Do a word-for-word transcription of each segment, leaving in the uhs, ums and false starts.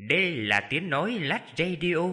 Đây là tiếng nói Lát Radio.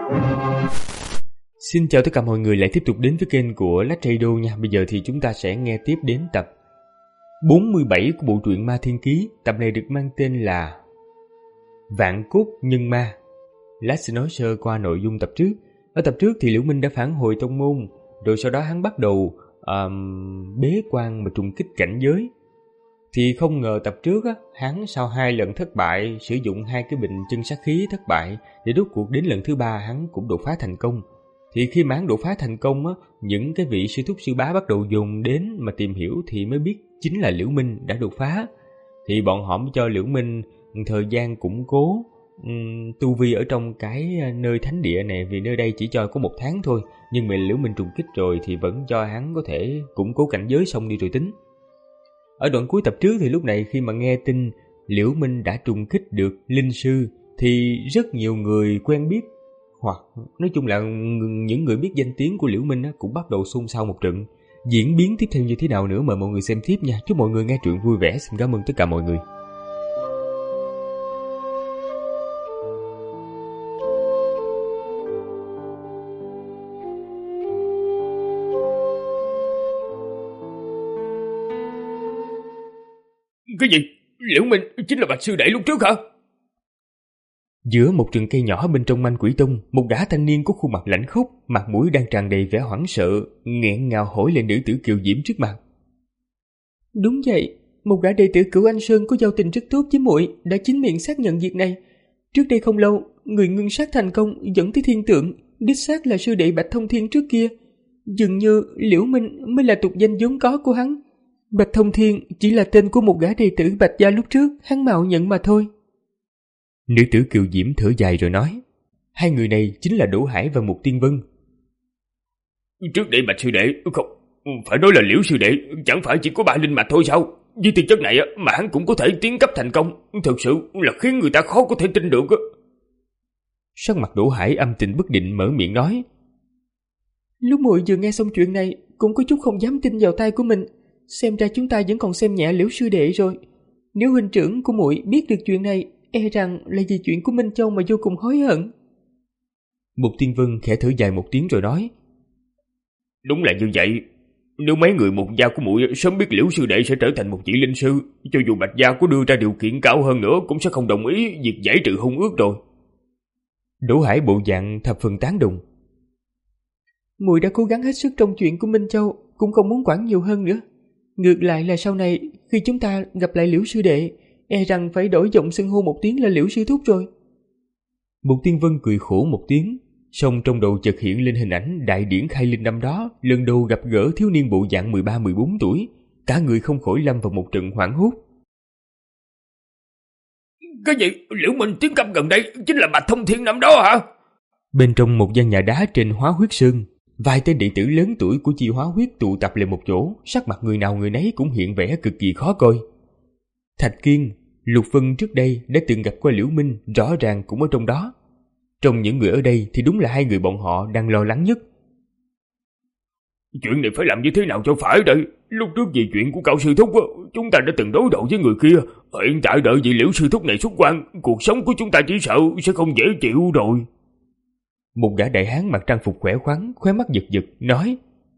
Xin chào tất cả mọi người lại tiếp tục đến với kênh của Lát Radio nha. Bây giờ thì chúng ta sẽ nghe tiếp đến tập bốn mươi bảy của bộ truyện Ma Thiên Ký. Tập này được mang tên là Vạn Cốt Nhân Ma. Lát sẽ nói sơ qua nội dung tập trước. Ở tập trước thì Liễu Minh đã phản hồi tông môn, rồi sau đó hắn bắt đầu um, bế quan mà trùng kích cảnh giới. Thì không ngờ tập trước á, hắn sau hai lần thất bại sử dụng hai cái bình chân sát khí thất bại, để rốt cuộc đến lần thứ ba hắn cũng đột phá thành công. Thì khi mà hắn đột phá thành công á, những cái vị sư thúc sư bá bắt đầu dồn đến mà tìm hiểu thì mới biết chính là Liễu Minh đã đột phá. Thì bọn họ mới cho Liễu Minh thời gian củng cố um, tu vi ở trong cái nơi thánh địa này, vì nơi đây chỉ cho có một tháng thôi. Nhưng mà Liễu Minh trùng kích rồi thì vẫn cho hắn có thể củng cố cảnh giới xong đi rồi tính. Ở đoạn cuối tập trước thì lúc này khi mà nghe tin Liễu Minh đã trùng kích được linh sư thì rất nhiều người quen biết, hoặc nói chung là những người biết danh tiếng của Liễu Minh cũng bắt đầu xôn xao một trận. Diễn biến tiếp theo như thế nào nữa mời mọi người xem tiếp nha. Chúc mọi người nghe truyện vui vẻ. Xin cảm ơn tất cả mọi người. Cái gì? Liễu Minh chính là Bạch sư đệ lúc trước hả? Giữa một rừng cây nhỏ bên trong Manh Quỷ Tông, một gã thanh niên có khuôn mặt lãnh khốc, mặt mũi đang tràn đầy vẻ hoảng sợ, nghẹn ngào hỏi lên nữ tử Kiều Diễm trước mặt. Đúng vậy, một gã đệ tử Cửu Anh Sơn có giao tình rất tốt với muội đã chính miệng xác nhận việc này. Trước đây không lâu, người ngưng sát thành công dẫn tới thiên tượng, đích xác là sư đệ Bạch Thông Thiên trước kia. Dường như Liễu Minh mới là tục danh vốn có của hắn. Bạch Thông Thiên chỉ là tên của một gã đệ tử Bạch gia lúc trước hắn mạo nhận mà thôi. Nữ tử Kiều Diễm thở dài rồi nói, hai người này chính là Đỗ Hải và Mục Tiên Vân. Trước đây Bạch sư đệ, không, phải nói là Liễu sư đệ, chẳng phải chỉ có ba linh mạch thôi sao? Với tư chất này mà hắn cũng có thể tiến cấp thành công, thực sự là khiến người ta khó có thể tin được. Sắc mặt Đỗ Hải âm tình bất định mở miệng nói, lúc muội vừa nghe xong chuyện này cũng có chút không dám tin vào tai của mình. Xem ra chúng ta vẫn còn xem nhẹ Liễu sư đệ rồi. Nếu huynh trưởng của muội biết được chuyện này, e rằng là vì chuyện của Minh Châu mà vô cùng hối hận. Mục Tiên Vân khẽ thở dài một tiếng rồi nói, đúng là như vậy. Nếu mấy người Mục gia của muội sớm biết Liễu sư đệ sẽ trở thành một vị linh sư, cho dù Bạch gia có đưa ra điều kiện cao hơn nữa cũng sẽ không đồng ý việc giải trừ hôn ước rồi. Đỗ Hải bộ dạng thập phần tán đồng. Muội đã cố gắng hết sức trong chuyện của Minh Châu, cũng không muốn quản nhiều hơn nữa. Ngược lại là sau này khi chúng ta gặp lại Liễu sư đệ, e rằng phải đổi giọng xưng hô một tiếng là Liễu sư thúc rồi. Mục Tiên Vân cười khổ một tiếng, song trong đầu chợt hiện lên hình ảnh đại điển khai linh năm đó lần đầu gặp gỡ thiếu niên bộ dạng mười ba mười bốn tuổi, cả người không khỏi lâm vào một trận hoảng hốt. Cái gì? Liễu Minh tiến cấp gần đây chính là Bạch Thông Thiên năm đó hả? Bên trong một gian nhà đá trên Hóa Huyết Sơn, vài tên đệ tử lớn tuổi của Chi Hóa Huyết tụ tập lại một chỗ, sắc mặt người nào người nấy cũng hiện vẻ cực kỳ khó coi. Thạch Kiên, Lục Vân trước đây đã từng gặp qua Liễu Minh, rõ ràng cũng ở trong đó. Trong những người ở đây thì đúng là hai người bọn họ đang lo lắng nhất. Chuyện này phải làm như thế nào cho phải đây? Lúc trước vì chuyện của Cao sư thúc, chúng ta đã từng đối đầu với người kia. Hiện tại đợi vị Liễu sư thúc này xuất quan, cuộc sống của chúng ta chỉ sợ sẽ không dễ chịu rồi. Một gã đại hán mặc trang phục khỏe khoắn, khóe mắt giật giật, nói,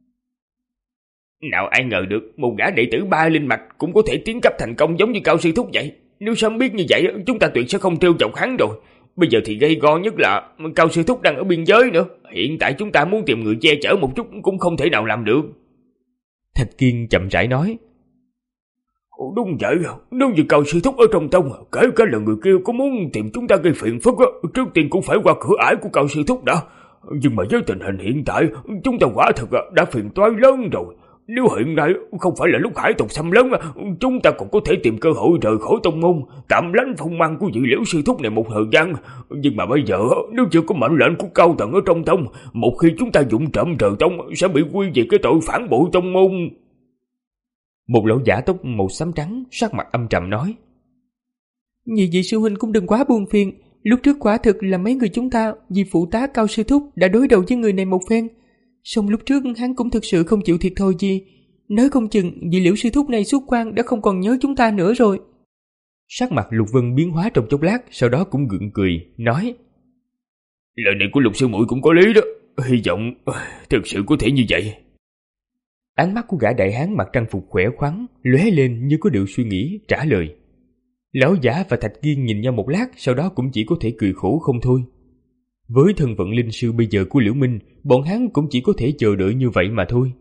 nào ai ngờ được một gã đệ tử ba linh mạch cũng có thể tiến cấp thành công giống như Cao sư thúc vậy. Nếu sớm biết như vậy chúng ta tuyệt sẽ không trêu chọc hắn rồi. Bây giờ thì gây go nhất là Cao sư thúc đang ở biên giới nữa. Hiện tại chúng ta muốn tìm người che chở một chút cũng không thể nào làm được. Thạch Kiên chậm rãi nói, đúng vậy, nếu như Cao sư thúc ở trong tông, kể cả là người kia có muốn tìm chúng ta gây phiền phức, trước tiên cũng phải qua cửa ải của Cao sư thúc đã. Nhưng mà với tình hình hiện tại, chúng ta quả thực đã phiền toái lớn rồi. Nếu hiện nay không phải là lúc hải tộc xâm lấn, chúng ta cũng có thể tìm cơ hội rời khỏi tông môn, tạm lánh phong mang của vị Liễu sư thúc này một thời gian. Nhưng mà bây giờ, nếu chưa có mệnh lệnh của cao tầng ở trong tông, một khi chúng ta dụng trộm rời tông sẽ bị quy về cái tội phản bội tông môn. Một lão giả tóc màu xám trắng, sắc mặt âm trầm nói, nhị vị sư huynh cũng đừng quá buồn phiền. Lúc trước quả thực là mấy người chúng ta vì phụ tá Cao sư thúc đã đối đầu với người này một phen. Song lúc trước hắn cũng thực sự không chịu thiệt thòi gì. Nói không chừng vì Liễu sư thúc này xuất quan đã không còn nhớ chúng ta nữa rồi. Sắc mặt Lục Vân biến hóa trong chốc lát, sau đó cũng gượng cười, nói: Lời này của Lục sư muội cũng có lý đó, hy vọng thực sự có thể như vậy. Ánh mắt của gã đại hán mặc trang phục khỏe khoắn lóe lên như có điều suy nghĩ, trả lời. Lão giả và Thạch Kiên nhìn nhau một lát, sau đó cũng chỉ có thể cười khổ không thôi. Với thân phận linh sư bây giờ của Liễu Minh, bọn hắn cũng chỉ có thể chờ đợi như vậy mà thôi.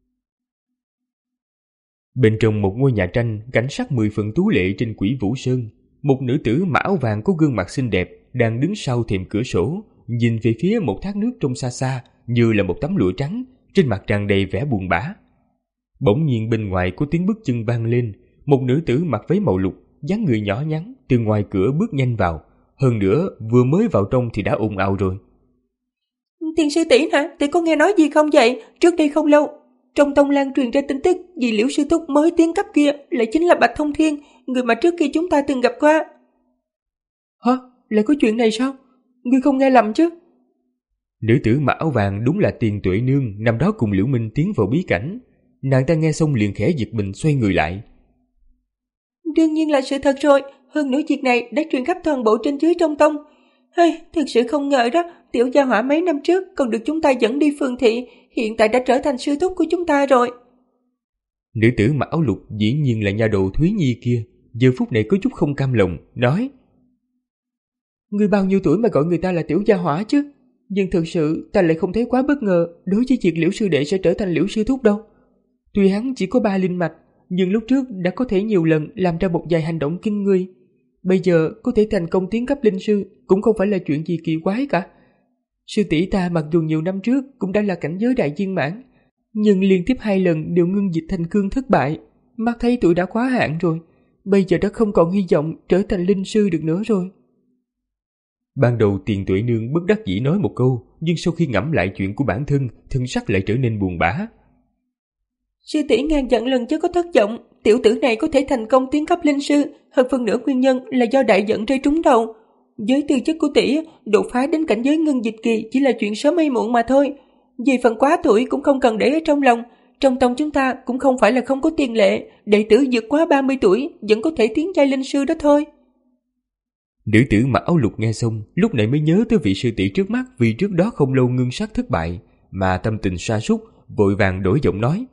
Bên trong một ngôi nhà tranh, cảnh sắc mười phần tú lệ trên Quỷ Vũ Sơn, một nữ tử mặc áo vàng có gương mặt xinh đẹp đang đứng sau thềm cửa sổ, nhìn về phía một thác nước trong xa xa như là một tấm lụa trắng, trên mặt tràn đầy vẻ buồn bã. Bỗng nhiên bên ngoài có tiếng bước chân vang lên, một nữ tử mặc váy màu lục, dáng người nhỏ nhắn từ ngoài cửa bước nhanh vào, hơn nữa vừa mới vào trong thì đã ồn ào rồi. Tiền sư tỷ hả? Tỷ có nghe nói gì không vậy? Trước đây không lâu, trong tông lan truyền ra tin tức vì Liễu sư thúc mới tiến cấp kia lại chính là Bạch Thông Thiên, người mà trước kia chúng ta từng gặp qua. Hả? Lại có chuyện này sao? Ngươi không nghe lầm chứ? Nữ tử mặc áo vàng đúng là Tiền Tuệ Nương năm đó cùng Liễu Minh tiến vào bí cảnh. Nàng ta nghe xong liền khẽ giật mình xoay người lại. Đương nhiên là sự thật rồi, hơn nữa việc này đã truyền khắp toàn bộ trên dưới trong tông. Hey, thực sự không ngờ đó, tiểu gia hỏa mấy năm trước còn được chúng ta dẫn đi phường thị, hiện tại đã trở thành sư thúc của chúng ta rồi. Nữ tử mặc áo lục dĩ nhiên là nha đầu Thúy Nhi kia, giờ phút này có chút không cam lòng, nói: Ngươi bao nhiêu tuổi mà gọi người ta là tiểu gia hỏa chứ? Nhưng thực sự ta lại không thấy quá bất ngờ đối với việc Liễu sư đệ sẽ trở thành Liễu sư thúc đâu. Tuy hắn chỉ có ba linh mạch, nhưng lúc trước đã có thể nhiều lần làm ra một vài hành động kinh người. Bây giờ có thể thành công tiến cấp linh sư cũng không phải là chuyện gì kỳ quái cả. Sư tỷ ta mặc dù nhiều năm trước cũng đã là cảnh giới đại viên mãn, nhưng liên tiếp hai lần đều ngưng dịch thành cương thất bại, mắt thấy tuổi đã quá hạn rồi, bây giờ đã không còn hy vọng trở thành linh sư được nữa rồi. Ban đầu Tiền Tuệ Nương bất đắc dĩ nói một câu, nhưng sau khi ngẫm lại chuyện của bản thân, thân sắc lại trở nên buồn bã. Sư tỷ ngàn dặn lần chứ có thất vọng, tiểu tử này có thể thành công tiến cấp linh sư, hơn phần nửa nguyên nhân là do đại vận rơi trúng đầu. Với tư chất của tỷ, đột phá đến cảnh giới ngưng dịch kỳ chỉ là chuyện sớm hay muộn mà thôi. Vì phần quá tuổi cũng không cần để ở trong lòng, trong tông chúng ta cũng không phải là không có tiền lệ, đệ tử vượt quá ba mươi tuổi vẫn có thể tiến giai linh sư đó thôi. Nữ tử mặc áo lục nghe xong, lúc này mới nhớ tới vị sư tỷ trước mắt vì trước đó không lâu ngưng sát thất bại, mà tâm tình sa sút, vội vàng đổi giọng nói.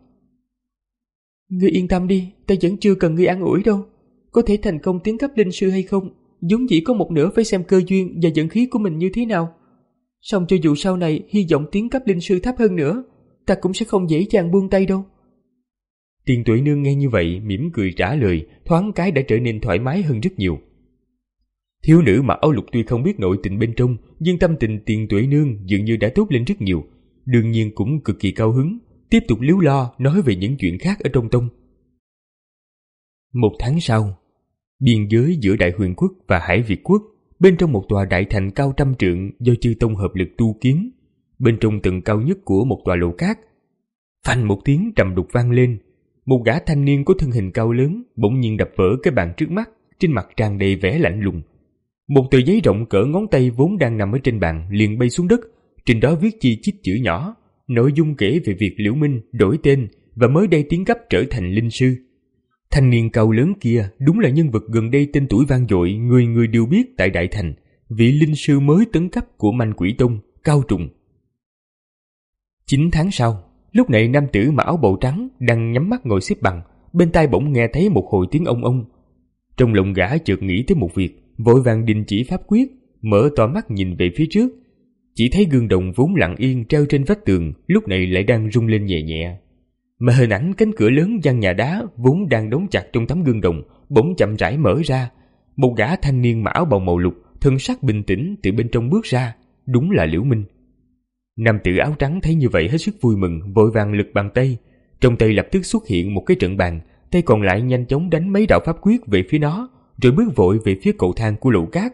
Ngươi yên tâm đi, ta vẫn chưa cần ngươi an ủi đâu. Có thể thành công tiến cấp linh sư hay không, vốn chỉ có một nửa phải xem cơ duyên và vận khí của mình như thế nào. Song cho dù sau này hy vọng tiến cấp linh sư thấp hơn nữa, ta cũng sẽ không dễ dàng buông tay đâu. Tiền Tuệ Nương nghe như vậy mỉm cười trả lời, thoáng cái đã trở nên thoải mái hơn rất nhiều. Thiếu nữ mặc áo lục tuy không biết nội tình bên trong, nhưng tâm tình Tiền Tuệ Nương dường như đã tốt lên rất nhiều, đương nhiên cũng cực kỳ cao hứng, tiếp tục líu lo nói về những chuyện khác ở trong tông. Một tháng sau, biên giới giữa Đại Huyền Quốc và Hải Việt Quốc, bên trong một tòa đại thành cao trăm trượng do chư tông hợp lực tu kiến, bên trong tầng cao nhất của một tòa lầu cát, phanh một tiếng trầm đục vang lên, một gã thanh niên có thân hình cao lớn bỗng nhiên đập vỡ cái bàn trước mắt, trên mặt tràn đầy vẻ lạnh lùng. Một tờ giấy rộng cỡ ngón tay vốn đang nằm ở trên bàn liền bay xuống đất, trên đó viết chi chít chữ nhỏ, nội dung kể về việc Liễu Minh đổi tên và mới đây tiến cấp trở thành linh sư. Thanh niên cao lớn kia đúng là nhân vật gần đây tên tuổi vang dội, người người đều biết tại Đại Thành, vị linh sư mới tấn cấp của Manh Quỷ Tông, Cao Trùng. Chín tháng sau, lúc này nam tử mặc áo bào trắng đang nhắm mắt ngồi xếp bằng, bên tai bỗng nghe thấy một hồi tiếng ông ông. Trong lòng gã chợt nghĩ tới một việc, vội vàng đình chỉ pháp quyết, mở to mắt nhìn về phía trước, chỉ thấy gương đồng vốn lặng yên treo trên vách tường lúc này lại đang rung lên nhẹ nhẹ, mà hình ảnh cánh cửa lớn gian nhà đá vốn đang đóng chặt trong tấm gương đồng bỗng chậm rãi mở ra. Một gã thanh niên mặc áo bào màu lục, thân sắc bình tĩnh từ bên trong bước ra, đúng là Liễu Minh. Nam tử áo trắng thấy như vậy hết sức vui mừng, vội vàng lật bàn tay, trong tay lập tức xuất hiện một cái trận bàn, tay còn lại nhanh chóng đánh mấy đạo pháp quyết về phía nó, rồi bước vội về phía cầu thang của lầu cát.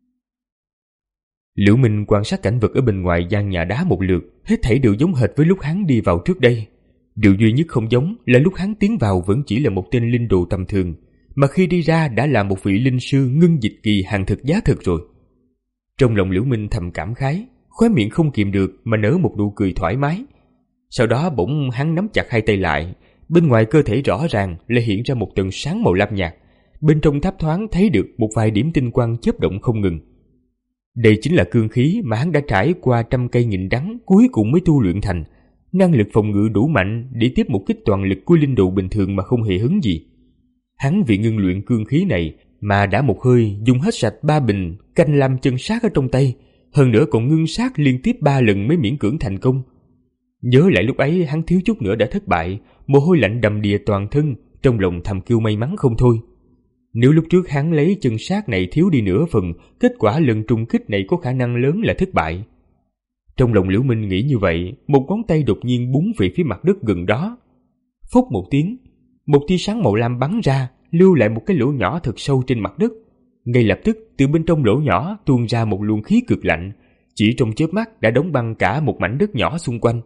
Liễu Minh quan sát cảnh vật ở bên ngoài gian nhà đá một lượt, hết thảy đều giống hệt với lúc hắn đi vào trước đây. Điều duy nhất không giống là lúc hắn tiến vào vẫn chỉ là một tên linh đồ tầm thường, mà khi đi ra đã là một vị linh sư ngưng dịch kỳ hàng thực giá thực rồi. Trong lòng Liễu Minh thầm cảm khái, khóe miệng không kìm được mà nở một nụ cười thoải mái. Sau đó bỗng hắn nắm chặt hai tay lại, bên ngoài cơ thể rõ ràng lại hiện ra một tầng sáng màu lam nhạt, Bên trong tháp thoáng thấy được một vài điểm tinh quang chớp động không ngừng. Đây chính là cương khí mà hắn đã trải qua trăm cây nghìn đắng cuối cùng mới tu luyện thành. Năng lực phòng ngự đủ mạnh để tiếp một kích toàn lực của linh đồ bình thường mà không hề hứng gì. Hắn vì ngưng luyện cương khí này mà đã một hơi dùng hết sạch ba bình canh lam chân sát ở trong tay, hơn nữa còn ngưng sát liên tiếp ba lần mới miễn cưỡng thành công. Nhớ lại lúc ấy hắn thiếu chút nữa đã thất bại, mồ hôi lạnh đầm đìa toàn thân, trong lòng thầm kêu may mắn không thôi. Nếu lúc trước hắn lấy chân sát này thiếu đi nửa phần, kết quả lần trùng kích này có khả năng lớn là thất bại. Trong lòng Liễu Minh nghĩ như vậy, một ngón tay đột nhiên búng về phía mặt đất gần đó. Phốc một tiếng, một tia sáng màu lam bắn ra, lưu lại một cái lỗ nhỏ thật sâu trên mặt đất. Ngay lập tức, từ bên trong lỗ nhỏ tuôn ra một luồng khí cực lạnh, chỉ trong chớp mắt đã đóng băng cả một mảnh đất nhỏ xung quanh.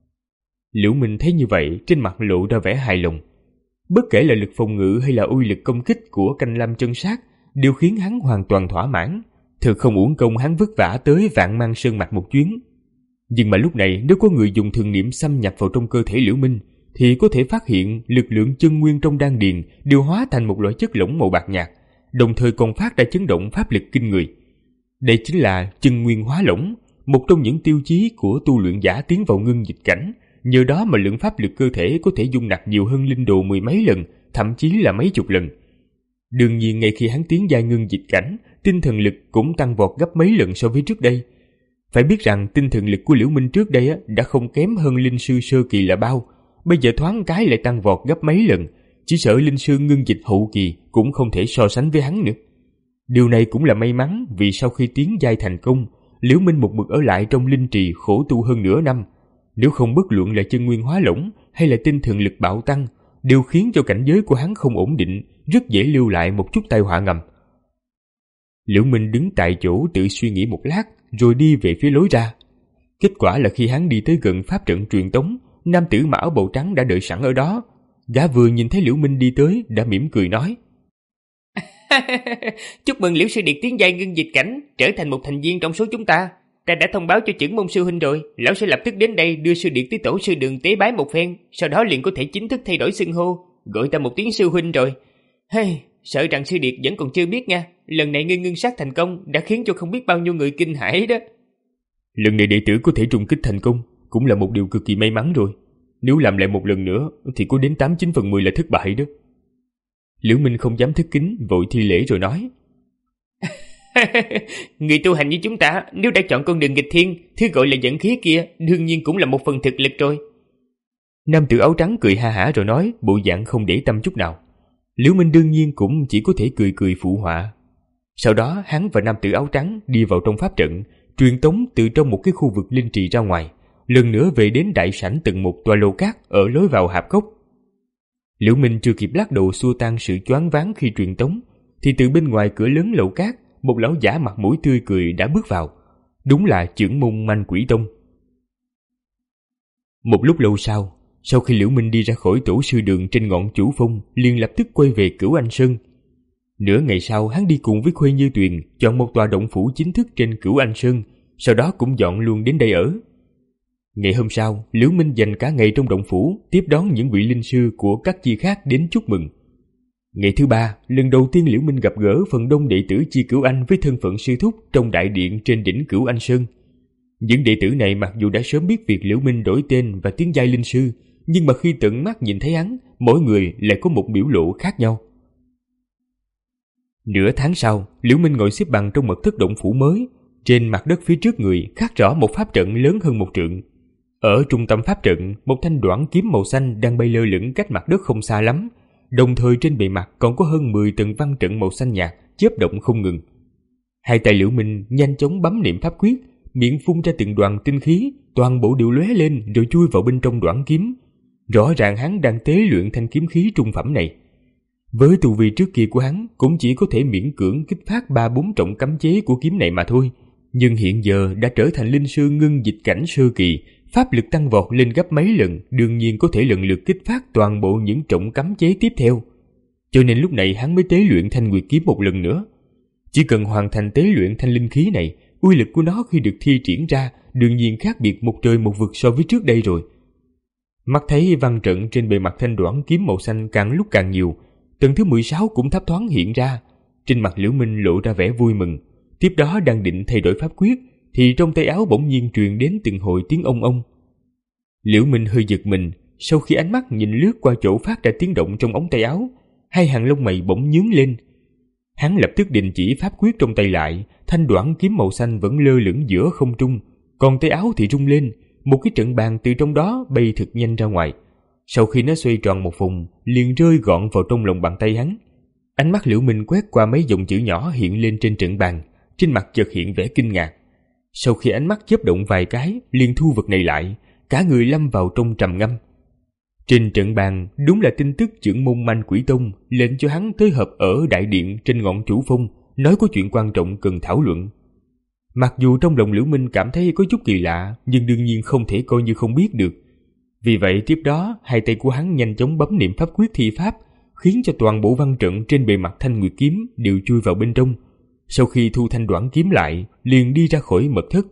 Liễu Minh thấy như vậy, trên mặt lộ ra vẻ hài lòng. Bất kể là lực phòng ngự hay là uy lực công kích của canh lam chân sát đều khiến hắn hoàn toàn thỏa mãn. Thật không uổng công hắn vất vả tới Vạn Mang Sơn Mạch một chuyến. Nhưng mà lúc này nếu có người dùng thần niệm xâm nhập vào trong cơ thể Liễu Minh thì có thể phát hiện lực lượng chân nguyên trong đan điền đều hóa thành một loại chất lỏng màu bạc nhạt, đồng thời còn phát ra chấn động pháp lực kinh người. Đây chính là chân nguyên hóa lỏng, một trong những tiêu chí của tu luyện giả tiến vào ngưng dịch cảnh. Nhờ đó mà lượng pháp lực cơ thể có thể dung nạp nhiều hơn linh đồ mười mấy lần, thậm chí là mấy chục lần. Đương nhiên ngay khi hắn tiến giai ngưng dịch cảnh, tinh thần lực cũng tăng vọt gấp mấy lần so với trước đây. Phải biết rằng tinh thần lực của Liễu Minh trước đây đã không kém hơn linh sư sơ kỳ là bao, bây giờ thoáng cái lại tăng vọt gấp mấy lần, chỉ sợ linh sư ngưng dịch hậu kỳ cũng không thể so sánh với hắn nữa. Điều này cũng là may mắn vì sau khi tiến giai thành công, Liễu Minh một mực ở lại trong linh trì khổ tu hơn nửa năm. Nếu không bất luận là chân nguyên hóa lỏng hay là tinh thần lực bạo tăng, đều khiến cho cảnh giới của hắn không ổn định, rất dễ lưu lại một chút tai họa ngầm. Liễu Minh đứng tại chỗ tự suy nghĩ một lát, rồi đi về phía lối ra. Kết quả là khi hắn đi tới gần pháp trận truyền tống, nam tử mặc áo bào trắng đã đợi sẵn ở đó. Gã vừa nhìn thấy Liễu Minh đi tới đã mỉm cười nói: Chúc mừng Liễu sư điệt tiến giai ngưng dịch cảnh, trở thành một thành viên trong số chúng ta. Ta đã thông báo cho Chưởng Môn sư huynh rồi, lão sẽ lập tức đến đây đưa sư điệt tới tổ sư đường tế bái một phen, sau đó liền có thể chính thức thay đổi xưng hô, gọi ta một tiếng sư huynh rồi. Hey, sợ rằng sư điệt vẫn còn chưa biết nha, lần này ngươi ngưng sát thành công đã khiến cho không biết bao nhiêu người kinh hãi đó. Lần này đệ tử có thể trùng kích thành công cũng là một điều cực kỳ may mắn rồi. Nếu làm lại một lần nữa thì có đến tám chín phần mười là thất bại đó. Liễu Minh không dám thất kính, vội thi lễ rồi nói: Người tu hành như chúng ta nếu đã chọn con đường nghịch thiên, thứ gọi là dẫn khí kia đương nhiên cũng là một phần thực lực rồi. Nam tử áo trắng cười ha hả rồi nói, bộ dạng không để tâm chút nào. Liễu Minh đương nhiên cũng chỉ có thể cười cười phụ họa. Sau đó hắn và nam tử áo trắng đi vào trong pháp trận, truyền tống từ trong một cái khu vực linh trì ra ngoài, lần nữa về đến đại sảnh tầng một tòa lầu cát ở lối vào hạp cốc. Liễu Minh chưa kịp lắc đầu xua tan sự choáng váng khi truyền tống, thì từ bên ngoài cửa lớn lầu cát, một lão giả mặt mũi tươi cười đã bước vào. Đúng là Chưởng Môn Manh Quỷ Tông. Một lúc lâu sau, sau khi Liễu Minh đi ra khỏi tổ sư đường trên ngọn Chủ Phong, liền lập tức quay về Cửu Anh Sơn. Nửa ngày sau, hắn đi cùng với Khuê Như Tuyền chọn một tòa động phủ chính thức trên Cửu Anh Sơn, sau đó cũng dọn luôn đến đây ở. Ngày hôm sau, Liễu Minh dành cả ngày trong động phủ tiếp đón những vị linh sư của các chi khác đến chúc mừng. Ngày thứ ba, lần đầu tiên Liễu Minh gặp gỡ phần đông đệ tử chi Cửu Anh với thân phận sư thúc trong đại điện trên đỉnh Cửu Anh Sơn. Những đệ tử này mặc dù đã sớm biết việc Liễu Minh đổi tên và tiến giai linh sư, nhưng mà khi tận mắt nhìn thấy hắn, mỗi người lại có một biểu lộ khác nhau. Nửa tháng sau, Liễu Minh ngồi xếp bằng trong mật thất động phủ mới. Trên mặt đất phía trước người khắc rõ một pháp trận lớn hơn một trượng. Ở trung tâm pháp trận, một thanh đoản kiếm màu xanh đang bay lơ lửng cách mặt đất không xa lắm. Đồng thời trên bề mặt còn có hơn mười tầng văn trận màu xanh nhạt chớp động không ngừng. Hai tay Liễu Minh nhanh chóng bấm niệm pháp quyết, miệng phun ra từng đoàn tinh khí, toàn bộ đều lóe lên rồi chui vào bên trong đoản kiếm. Rõ ràng hắn đang tế luyện thanh kiếm khí trung phẩm này. Với tu vi trước kia của hắn cũng chỉ có thể miễn cưỡng kích phát ba bốn trọng cấm chế của kiếm này mà thôi. Nhưng hiện giờ đã trở thành linh sư ngưng dịch cảnh sơ kỳ, pháp lực tăng vọt lên gấp mấy lần, đương nhiên có thể lần lượt kích phát toàn bộ những trọng cấm chế tiếp theo. Cho nên lúc này hắn mới tế luyện thanh nguyệt kiếm một lần nữa. Chỉ cần hoàn thành tế luyện thanh linh khí này, uy lực của nó khi được thi triển ra đương nhiên khác biệt một trời một vực so với trước đây rồi. Mắt thấy văn trận trên bề mặt thanh đoản kiếm màu xanh càng lúc càng nhiều, Tầng thứ mười sáu cũng thấp thoáng hiện ra. Trên mặt Liễu Minh lộ ra vẻ vui mừng. Tiếp đó đang định thay đổi pháp quyết thì trong tay áo bỗng nhiên truyền đến từng hồi tiếng ông ông. Liễu Minh hơi giật mình. Sau khi ánh mắt nhìn lướt qua chỗ phát ra tiếng động trong ống tay áo, hai hàng lông mày bỗng nhướng lên. Hắn lập tức đình chỉ pháp quyết trong tay lại. Thanh đoản kiếm màu xanh vẫn lơ lửng giữa không trung, còn tay áo thì rung lên. Một cái trận bàn từ trong đó bay thật nhanh ra ngoài. Sau khi nó xoay tròn một vòng, liền rơi gọn vào trong lòng bàn tay hắn. Ánh mắt Liễu Minh quét qua mấy dòng chữ nhỏ hiện lên trên trận bàn, trên mặt chợt hiện vẻ kinh ngạc. Sau khi ánh mắt chớp động vài cái, liền thu vật này lại, cả người lâm vào trong trầm ngâm. Trên trận bàn đúng là tin tức trưởng môn Manh Quỷ Tông lệnh cho hắn tới họp ở đại điện trên ngọn Chủ Phong, nói có chuyện quan trọng cần thảo luận. Mặc dù trong lòng Liễu Minh cảm thấy có chút kỳ lạ, nhưng đương nhiên không thể coi như không biết được. Vì vậy tiếp đó, hai tay của hắn nhanh chóng bấm niệm pháp quyết thi pháp, khiến cho toàn bộ văn trận trên bề mặt thanh nguyệt kiếm đều chui vào bên trong. Sau khi thu thanh đoản kiếm lại, liền đi ra khỏi mật thất.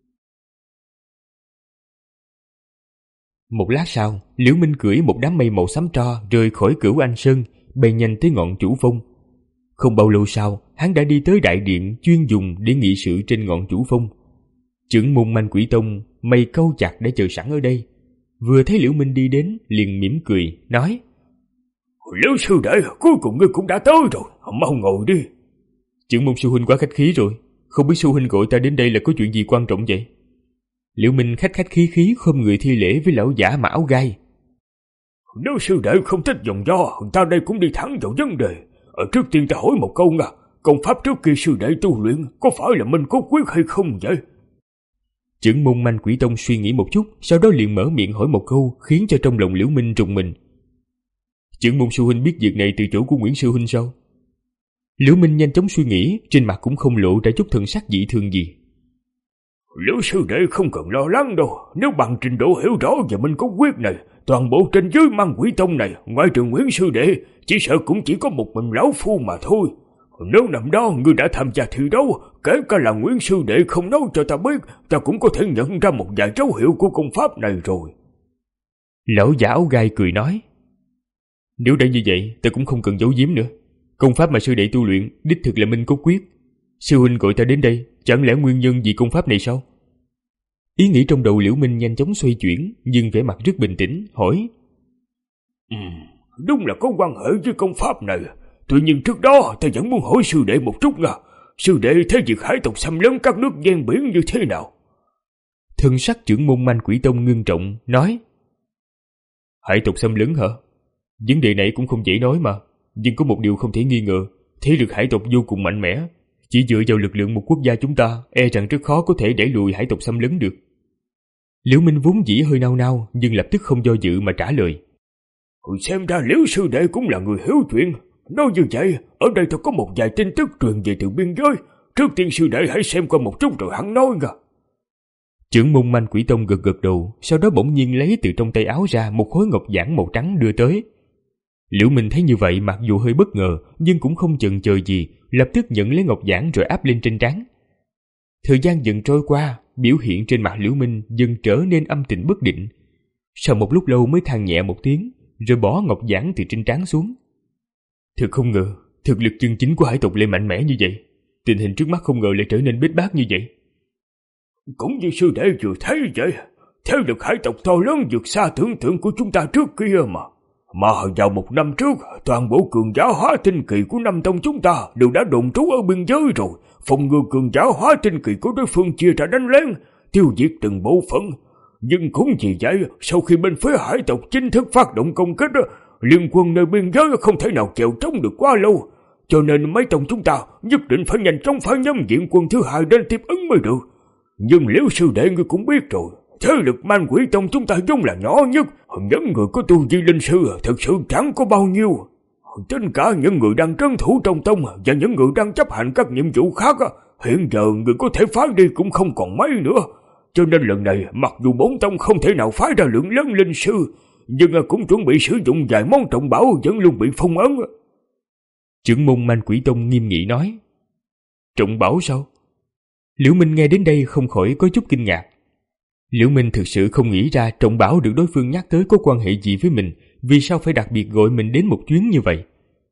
Một lát sau, Liễu Minh cưỡi một đám mây màu xám tro rời khỏi Cửu Anh Sơn, bay nhanh tới ngọn Chủ Phong. Không bao lâu sau, hắn đã đi tới đại điện chuyên dùng để nghị sự trên ngọn Chủ Phong. Trưởng môn Manh Quỷ Tông mày câu chặt đã chờ sẵn ở đây. Vừa thấy Liễu Minh đi đến, liền mỉm cười, nói: Liễu sư đệ, cuối cùng ngươi cũng đã tới rồi, mau ngồi đi. Trưởng môn sư huynh quá khách khí rồi, không biết sư huynh gọi ta đến đây là có chuyện gì quan trọng vậy? Liễu Minh khách khách khí khí khom người thi lễ với lão giả mặc áo gai. Nếu sư đệ không thích vòng vo, ta đây cũng đi thẳng vào vấn đề. Ở trước tiên ta hỏi một câu nha, công pháp trước kia sư đệ tu luyện có phải là Minh Cốt Quyết hay không vậy? Trưởng môn Manh Quỷ Tông suy nghĩ một chút, sau đó liền mở miệng hỏi một câu, khiến cho trong lòng Liễu Minh rùng mình. Trưởng môn sư huynh biết việc này từ chỗ của Nguyễn sư huynh sao? Liễu Minh nhanh chóng suy nghĩ, trên mặt cũng không lộ ra chút thần sắc dị thường gì. Liễu sư đệ không cần lo lắng đâu, nếu bằng trình độ hiểu rõ về Minh Cốt Quyết này, toàn bộ trên dưới Manh Quỷ Tông này, ngoài trừ Nguyễn sư đệ, chỉ sợ cũng chỉ có một mình lão phu mà thôi. Nếu năm đó ngươi đã tham gia thi đấu, kể cả là Nguyễn sư đệ không nói cho ta biết, ta cũng có thể nhận ra một vài dấu hiệu của công pháp này rồi. Lão giả áo gai cười nói: Nếu đã như vậy, ta cũng không cần giấu giếm nữa. Công pháp mà sư đệ tu luyện đích thực là Minh Cốt Quyết. Sư huynh gọi ta đến đây, chẳng lẽ nguyên nhân vì công pháp này sao? Ý nghĩ trong đầu Liễu Minh nhanh chóng xoay chuyển, nhưng vẻ mặt rất bình tĩnh, hỏi: Ừ, đúng là có quan hệ với công pháp này. Tuy nhiên trước đó ta vẫn muốn hỏi sư đệ một chút nha. Sư đệ thấy việc hải tộc xâm lấn các nước ven biển như thế nào? Thân sắc trưởng môn Manh Quỷ Tông ngưng trọng, nói: Hải tộc xâm lấn hả? Vấn đề này cũng không dễ nói mà. Nhưng có một điều không thể nghi ngờ, thế lực hải tộc vô cùng mạnh mẽ. Chỉ dựa vào lực lượng một quốc gia chúng ta, e rằng rất khó có thể đẩy lùi hải tộc xâm lấn được. Liễu Minh vốn dĩ hơi nao nao, nhưng lập tức không do dự mà trả lời: Xem ra Liễu sư đệ cũng là người hiếu chuyện. Nói như vậy, ở đây tôi có một vài tin tức truyền về từ biên giới. Trước tiên sư đệ hãy xem qua một chút rồi hắn nói nha. Trưởng môn Manh Quỷ Tông gật gật đầu, sau đó bỗng nhiên lấy từ trong tay áo ra một khối ngọc giản màu trắng đưa tới. Liễu Minh thấy như vậy mặc dù hơi bất ngờ, nhưng cũng không chần chờ gì, lập tức nhận lấy ngọc giản rồi áp lên trên trán. Thời gian dần trôi qua, biểu hiện trên mặt Liễu Minh dần trở nên âm tình bất định. Sau một lúc lâu mới than nhẹ một tiếng, rồi bỏ ngọc giản từ trên trán xuống. Thật không ngờ, thực lực chân chính của hải tộc lại mạnh mẽ như vậy. Tình hình trước mắt không ngờ lại trở nên bết bát như vậy. Cũng như sư đệ vừa thấy vậy, thế lực hải tộc to lớn vượt xa tưởng tượng của chúng ta trước kia mà. Mà vào một năm trước, toàn bộ cường giả hóa tinh kỳ của năm tông chúng ta đều đã đồn trú ở biên giới rồi. Phòng ngừa cường giả hóa tinh kỳ của đối phương chia ra đánh lén, tiêu diệt từng bộ phận. Nhưng cũng vì vậy, sau khi bên phía hải tộc chính thức phát động công kích, liên quân nơi biên giới không thể nào chèo trống được quá lâu. Cho nên mấy tông chúng ta nhất định phải nhanh chóng phái nhóm viện quân thứ hai đến tiếp ứng mới được. Nhưng Liễu sư đệ ngươi cũng biết rồi, thế lực Manh Quỷ Tông chúng ta vốn là nhỏ nhất, những người có tu vi linh sư thực sự chẳng có bao nhiêu. Tính cả những người đang trấn thủ trong tông và những người đang chấp hành các nhiệm vụ khác, hiện giờ người có thể phái đi cũng không còn mấy nữa. Cho nên lần này mặc dù bốn tông không thể nào phái ra lượng lớn linh sư, nhưng cũng chuẩn bị sử dụng vài món trọng bảo vẫn luôn bị phong ấn. Trưởng môn Manh Quỷ Tông nghiêm nghị nói: Trọng bảo sao? Liễu Minh nghe đến đây không khỏi có chút kinh ngạc. Liễu Minh thực sự không nghĩ ra trọng bảo được đối phương nhắc tới có quan hệ gì với mình, vì sao phải đặc biệt gọi mình đến một chuyến như vậy.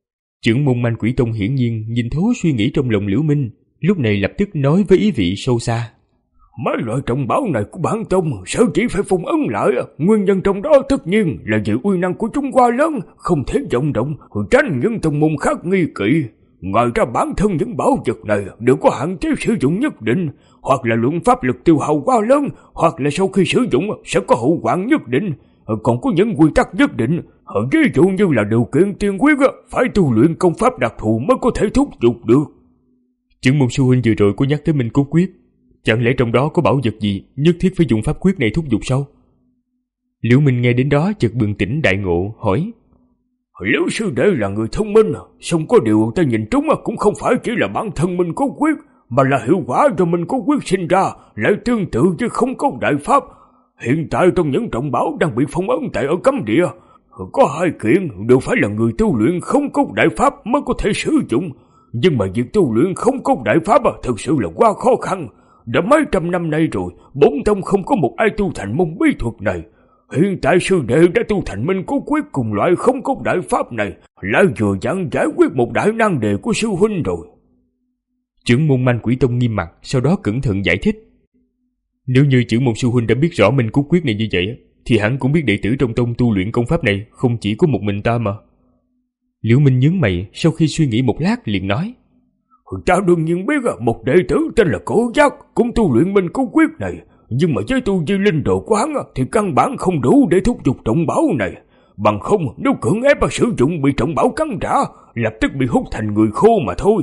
Trưởng môn Manh Quỷ Tông hiển nhiên nhìn thấu suy nghĩ trong lòng Liễu Minh, lúc này lập tức nói với ý vị sâu xa. Mấy loại trọng bảo này của bản tông sở chỉ phải phong ấn lại, nguyên nhân trong đó tất nhiên là vì uy năng của chúng quá lớn, không thể vọng động, tránh những tông môn khác nghi kỵ. Ngoài ra bản thân những bảo vật này đều có hạn chế sử dụng nhất định, hoặc là lượng pháp lực tiêu hao quá lớn, hoặc là sau khi sử dụng sẽ có hậu quả nhất định, còn có những quy tắc nhất định, ví dụ như là điều kiện tiên quyết phải tu luyện công pháp đặc thù mới có thể thúc giục được. Trưởng môn sư huynh vừa rồi có nhắc tới Minh Cốt Quyết, chẳng lẽ trong đó có bảo vật gì nhất thiết phải dùng pháp quyết này thúc giục sao? Liễu Minh nghe đến đó chợt bừng tỉnh đại ngộ, hỏi. Liễu sư đệ là người thông minh, song có điều ta nhìn trúng cũng không phải chỉ là bản thân Minh Cốt Quyết, mà là hiệu quả do Minh Cốt Quyết sinh ra lại tương tự với không cốt đại pháp. Hiện tại trong những trọng bảo đang bị phong ấn tại ở cấm địa, có hai kiện đều phải là người tu luyện không cốt đại pháp mới có thể sử dụng, nhưng mà việc tu luyện không cốt đại pháp thực sự là quá khó khăn. Đã mấy trăm năm nay rồi, bổn tông không có một ai tu thành môn bí thuật này. Hiện tại sư đệ đã tu thành Minh Cốt Quyết cùng loại không cốt đại pháp này, lại vừa dặn giải quyết một đại nan đề của sư huynh rồi. Trưởng môn Manh Quỷ Tông nghiêm mặt, sau đó cẩn thận giải thích. Nếu như trưởng môn sư huynh đã biết rõ Minh Cốt Quyết này như vậy, thì hẳn cũng biết đệ tử trong tông tu luyện công pháp này không chỉ có một mình ta mà. Liễu Minh nhướng mày, sau khi suy nghĩ một lát liền nói. Ta đương nhiên biết một đệ tử tên là Cổ Giác cũng tu luyện Minh Cốt Quyết này, nhưng mà với tu vi linh đồ của hắn thì căn bản không đủ để thúc giục trọng bảo này. Bằng không, nếu cưỡng ép sử dụng bị trọng bảo cắn trả, lập tức bị hút thành người khô mà thôi.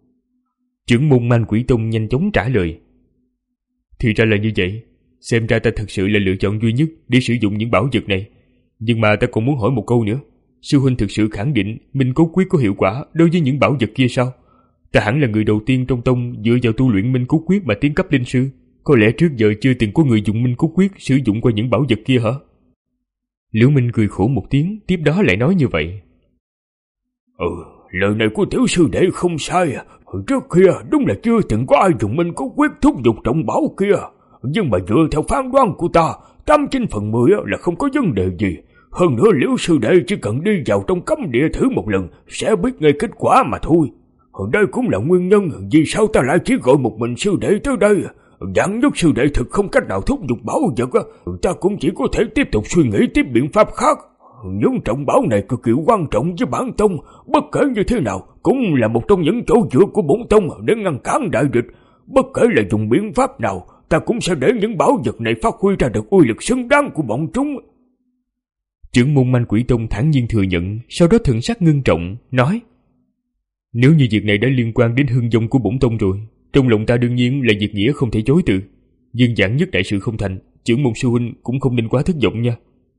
Trưởng môn Manh Quỷ Tông nhanh chóng trả lời. Thì ra là như vậy, xem ra ta thật sự là lựa chọn duy nhất để sử dụng những bảo vật này. Nhưng mà ta còn muốn hỏi một câu nữa. Sư huynh thực sự khẳng định Minh Cốt Quyết có hiệu quả đối với những bảo vật kia sao? Ta hẳn là người đầu tiên trong tông dựa vào tu luyện Minh Cốt Quyết mà tiến cấp linh sư. Có lẽ trước giờ chưa từng có người dùng Minh Cốt Quyết sử dụng qua những bảo vật kia hả? Liễu Minh cười khổ một tiếng, tiếp đó lại nói như vậy. Ừ, lời này của tiểu sư đệ không sai. Trước kia đúng là chưa từng có ai dùng Minh Cốt Quyết thúc giục trọng bảo kia. Nhưng mà dựa theo phán đoán của ta, tám chín phần mười là không có vấn đề gì. Hơn nữa Liễu sư đệ chỉ cần đi vào trong cấm địa thử một lần sẽ biết ngay kết quả mà thôi. Đây cũng là nguyên nhân vì sao ta lại chỉ gọi một mình sư đệ tới đây. Vạn nhất sư đệ thực không cách nào thúc giục bảo vật, ta cũng chỉ có thể tiếp tục suy nghĩ tiếp biện pháp khác. Những trọng bảo này cực kỳ quan trọng với bản tông, bất kể như thế nào cũng là một trong những chỗ dựa của bổn tông để ngăn cản đại địch. Bất kể là dùng biện pháp nào, ta cũng sẽ để những bảo vật này phát huy ra được uy lực xứng đáng của bọn chúng. Trưởng môn Manh Quỷ Tông thản nhiên thừa nhận, sau đó thần sắc ngưng trọng, nói. Nếu như việc này đã liên quan đến hương vong của bổn tông rồi, trong lòng ta đương nhiên là việc nghĩa không thể chối từ. Nhưng vạn nhất đại sự không thành, trưởng môn sư huynh cũng không nên quá thất vọng nha.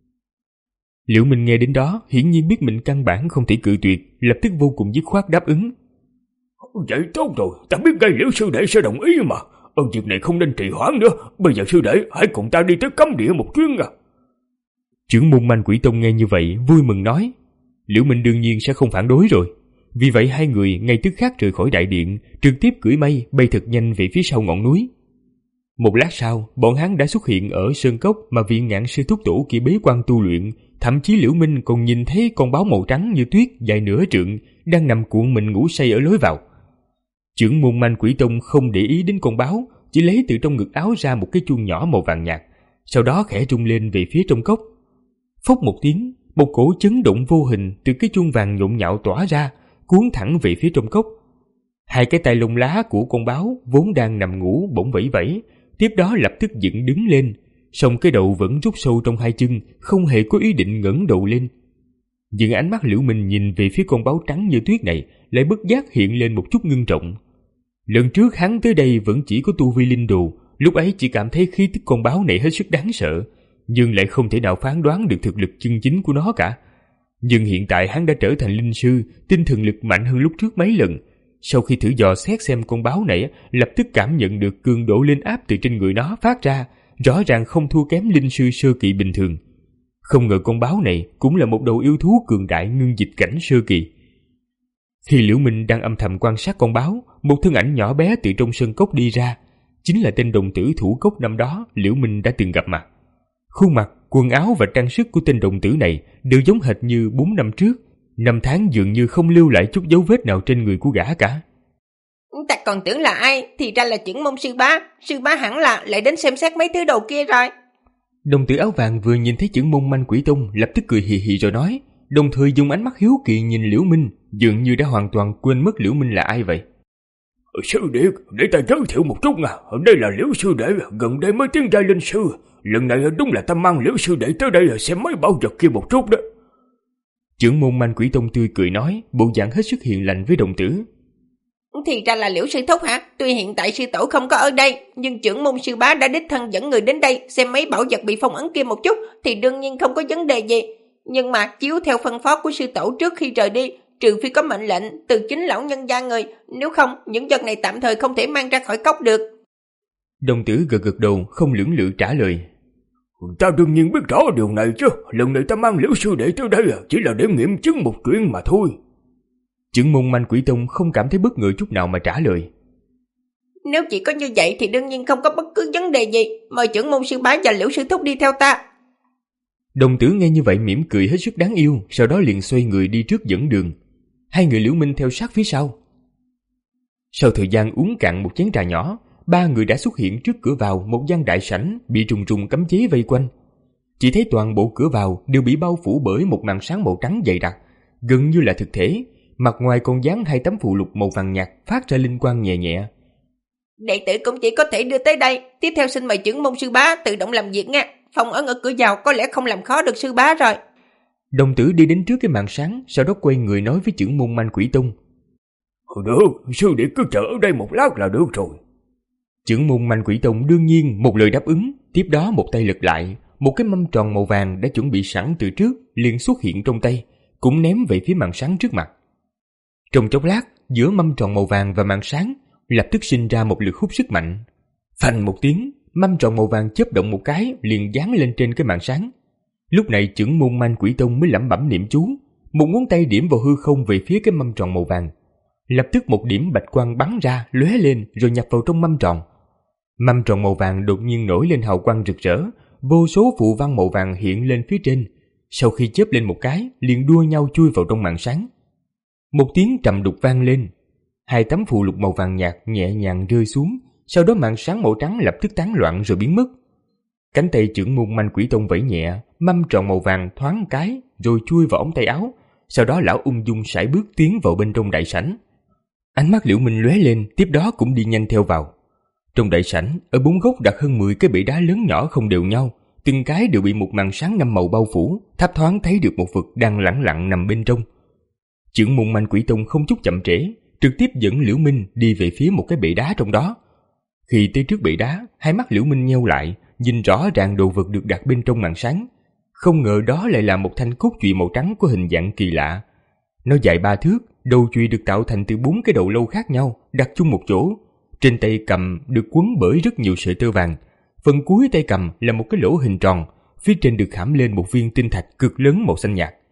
Liễu Minh nghe đến đó, hiển nhiên biết mình căn bản không thể cự tuyệt, lập tức vô cùng dứt khoát đáp ứng. Vậy tốt rồi, ta biết ngay Liễu sư đệ sẽ đồng ý mà. Ở việc này không nên trì hoãn nữa, bây giờ sư đệ hãy cùng ta đi tới cấm địa một chuyến à. Trưởng môn Manh Quỷ Tông nghe như vậy vui mừng nói. Liễu Minh đương nhiên sẽ không phản đối rồi. Vì vậy hai người ngay tức khắc rời khỏi đại điện, trực tiếp cưỡi mây bay thật nhanh về phía sau ngọn núi. Một lát sau, bọn hắn đã xuất hiện ở sơn cốc mà vị Ngạn sư thúc tổ kia bế quan tu luyện. Thậm chí Liễu Minh còn nhìn thấy con báo màu trắng như tuyết dài nửa trượng đang nằm cuộn mình ngủ say ở lối vào. Trưởng môn Manh Quỷ Tông không để ý đến con báo, chỉ lấy từ trong ngực áo ra một cái chuông nhỏ màu vàng nhạt, sau đó khẽ rung lên về phía trong cốc. Phốc một tiếng, một cổ chấn động vô hình từ cái chuông vàng nhộn nhạo tỏa ra, cuốn thẳng về phía trong cốc. Hai cái tai lông lá của con báo vốn đang nằm ngủ bỗng vẫy vẫy, tiếp đó lập tức dựng đứng lên, song cái đầu vẫn rút sâu trong hai chân, không hề có ý định ngẩng đầu lên. Nhưng ánh mắt Liễu Minh nhìn về phía con báo trắng như tuyết này lại bất giác hiện lên một chút ngưng trọng. Lần trước hắn tới đây vẫn chỉ có tu vi linh đồ, lúc ấy chỉ cảm thấy khí tức con báo này hết sức đáng sợ, nhưng lại không thể nào phán đoán được thực lực chân chính của nó cả. Nhưng hiện tại hắn đã trở thành linh sư, tinh thần lực mạnh hơn lúc trước mấy lần. Sau khi thử dò xét xem con báo này, lập tức cảm nhận được cường độ linh áp từ trên người nó phát ra, rõ ràng không thua kém linh sư sơ kỳ bình thường. Không ngờ con báo này cũng là một đầu yêu thú cường đại ngưng dịch cảnh sơ kỳ. Khi Liễu Minh đang âm thầm quan sát con báo, một thân ảnh nhỏ bé từ trong sơn cốc đi ra, chính là tên đồng tử thủ cốc năm đó Liễu Minh đã từng gặp mặt. Khuôn mặt, quần áo và trang sức của tên đồng tử này đều giống hệt như bốn năm trước, Năm tháng dường như không lưu lại chút dấu vết nào trên người của gã cả. Ta còn tưởng là ai, thì ra là Chưởng Môn sư bá. Sư bá hẳn là lại đến xem xét mấy thứ đồ kia rồi. Đồng tử áo vàng vừa nhìn thấy Chưởng Môn Manh Quỷ Tông lập tức cười hì hì rồi nói, đồng thời dùng ánh mắt hiếu kỳ nhìn Liễu Minh, dường như đã hoàn toàn quên mất Liễu Minh là ai vậy. Sư đệ, để ta giới thiệu một chút nha. Đây là Liễu sư đệ, gần đây mới tiến giai linh sư. Lần này đúng là ta mang Liễu sư đệ tới đây xem mấy bảo vật kia một chút đó. Chưởng Môn Manh Quỷ Tông tươi cười nói, bộ dạng hết sức hiền lành với đồng tử. Thì ra là Liễu sư thúc hả? Tuy hiện tại sư tổ không có ở đây, nhưng Chưởng Môn sư bá đã đích thân dẫn người đến đây xem mấy bảo vật bị phong ấn kia một chút, thì đương nhiên không có vấn đề gì. Nhưng mà chiếu theo phân phó của sư tổ trước khi rời đi, trừ phi có mệnh lệnh từ chính lão nhân gia người, nếu không những vật này tạm thời không thể mang ra khỏi cốc được. Đồng tử gật gật đầu, không lưỡng lự trả lời. Ta đương nhiên biết rõ điều này chứ, lần này ta mang Liễu sư đệ tới đây chỉ là để nghiệm chứng một chuyện mà thôi. Chưởng Môn Manh Quỷ Tông không cảm thấy bất ngờ chút nào mà trả lời. Nếu chỉ có như vậy thì đương nhiên không có bất cứ vấn đề gì, mời Chưởng Môn sư bá và Liễu sư thúc đi theo ta. Đồng tử nghe như vậy mỉm cười hết sức đáng yêu, sau đó liền xoay người đi trước dẫn đường. Hai người Liễu Minh theo sát phía sau. Sau thời gian uống cạn một chén trà nhỏ, ba người đã xuất hiện trước cửa vào một gian đại sảnh bị trùng trùng cấm chế vây quanh. Chỉ thấy toàn bộ cửa vào đều bị bao phủ bởi một màn sáng màu trắng dày đặc, gần như là thực thể, mặt ngoài còn dán hai tấm phù lục màu vàng nhạt phát ra linh quang nhẹ nhẹ. Đệ tử cũng chỉ có thể đưa tới đây, tiếp theo xin mời Chưởng Môn sư bá tự động làm việc nha. Phong ấn ở cửa vào có lẽ không làm khó được sư bá rồi. Đồng tử đi đến trước cái màn sáng, sau đó quay người nói với Chưởng Môn Manh Quỷ Tông. Được, sư đệ cứ chờ ở đây một lát là được rồi. Chưởng Môn Manh Quỷ Tông đương nhiên một lời đáp ứng, tiếp đó một tay lật lại, một cái mâm tròn màu vàng đã chuẩn bị sẵn từ trước liền xuất hiện trong tay, cũng ném về phía màn sáng trước mặt. Trong chốc lát, giữa mâm tròn màu vàng và màn sáng lập tức sinh ra một lực hút sức mạnh. Phanh một tiếng, mâm tròn màu vàng chớp động một cái liền dán lên trên cái màn sáng. Lúc này Chưởng Môn Manh Quỷ Tông mới lẩm bẩm niệm chú, một ngón tay điểm vào hư không về phía cái mâm tròn màu vàng. Lập tức một điểm bạch quang bắn ra, lóe lên rồi nhập vào trong mâm tròn. Mâm tròn màu vàng đột nhiên nổi lên hào quang rực rỡ, vô số phù văn màu vàng hiện lên phía trên. Sau khi chớp lên một cái, liền đua nhau chui vào trong màn sáng. Một tiếng trầm đục vang lên, hai tấm phù lục màu vàng nhạt nhẹ nhàng rơi xuống, sau đó màn sáng màu trắng lập tức tán loạn rồi biến mất. Cánh tay Chưởng Môn Manh Quỷ Tông vẫy nhẹ, mâm tròn màu vàng thoáng cái rồi chui vào ống tay áo, sau đó lão ung dung sải bước tiến vào bên trong đại sảnh. Ánh mắt Liễu Minh lóe lên, tiếp đó cũng đi nhanh theo vào. Trong đại sảnh, ở bốn góc đặt hơn mười cái bể đá lớn nhỏ không đều nhau, từng cái đều bị một màn sáng năm màu bao phủ, thấp thoáng thấy được một vực đang lẳng lặng nằm bên trong. Chưởng Môn Manh Quỷ Tông không chút chậm trễ, trực tiếp dẫn Liễu Minh đi về phía một cái bể đá trong đó. Khi tới trước bể đá, hai mắt Liễu Minh nheo lại, nhìn rõ ràng đồ vật được đặt bên trong màn sáng. Không ngờ đó lại là một thanh cốt chùy màu trắng có hình dạng kỳ lạ. Nó dài ba thước, đầu chùy được tạo thành từ bốn cái đầu lâu khác nhau, đặt chung một chỗ. Trên tay cầm được quấn bởi rất nhiều sợi tơ vàng. Phần cuối tay cầm là một cái lỗ hình tròn, phía trên được khảm lên một viên tinh thạch cực lớn màu xanh nhạt.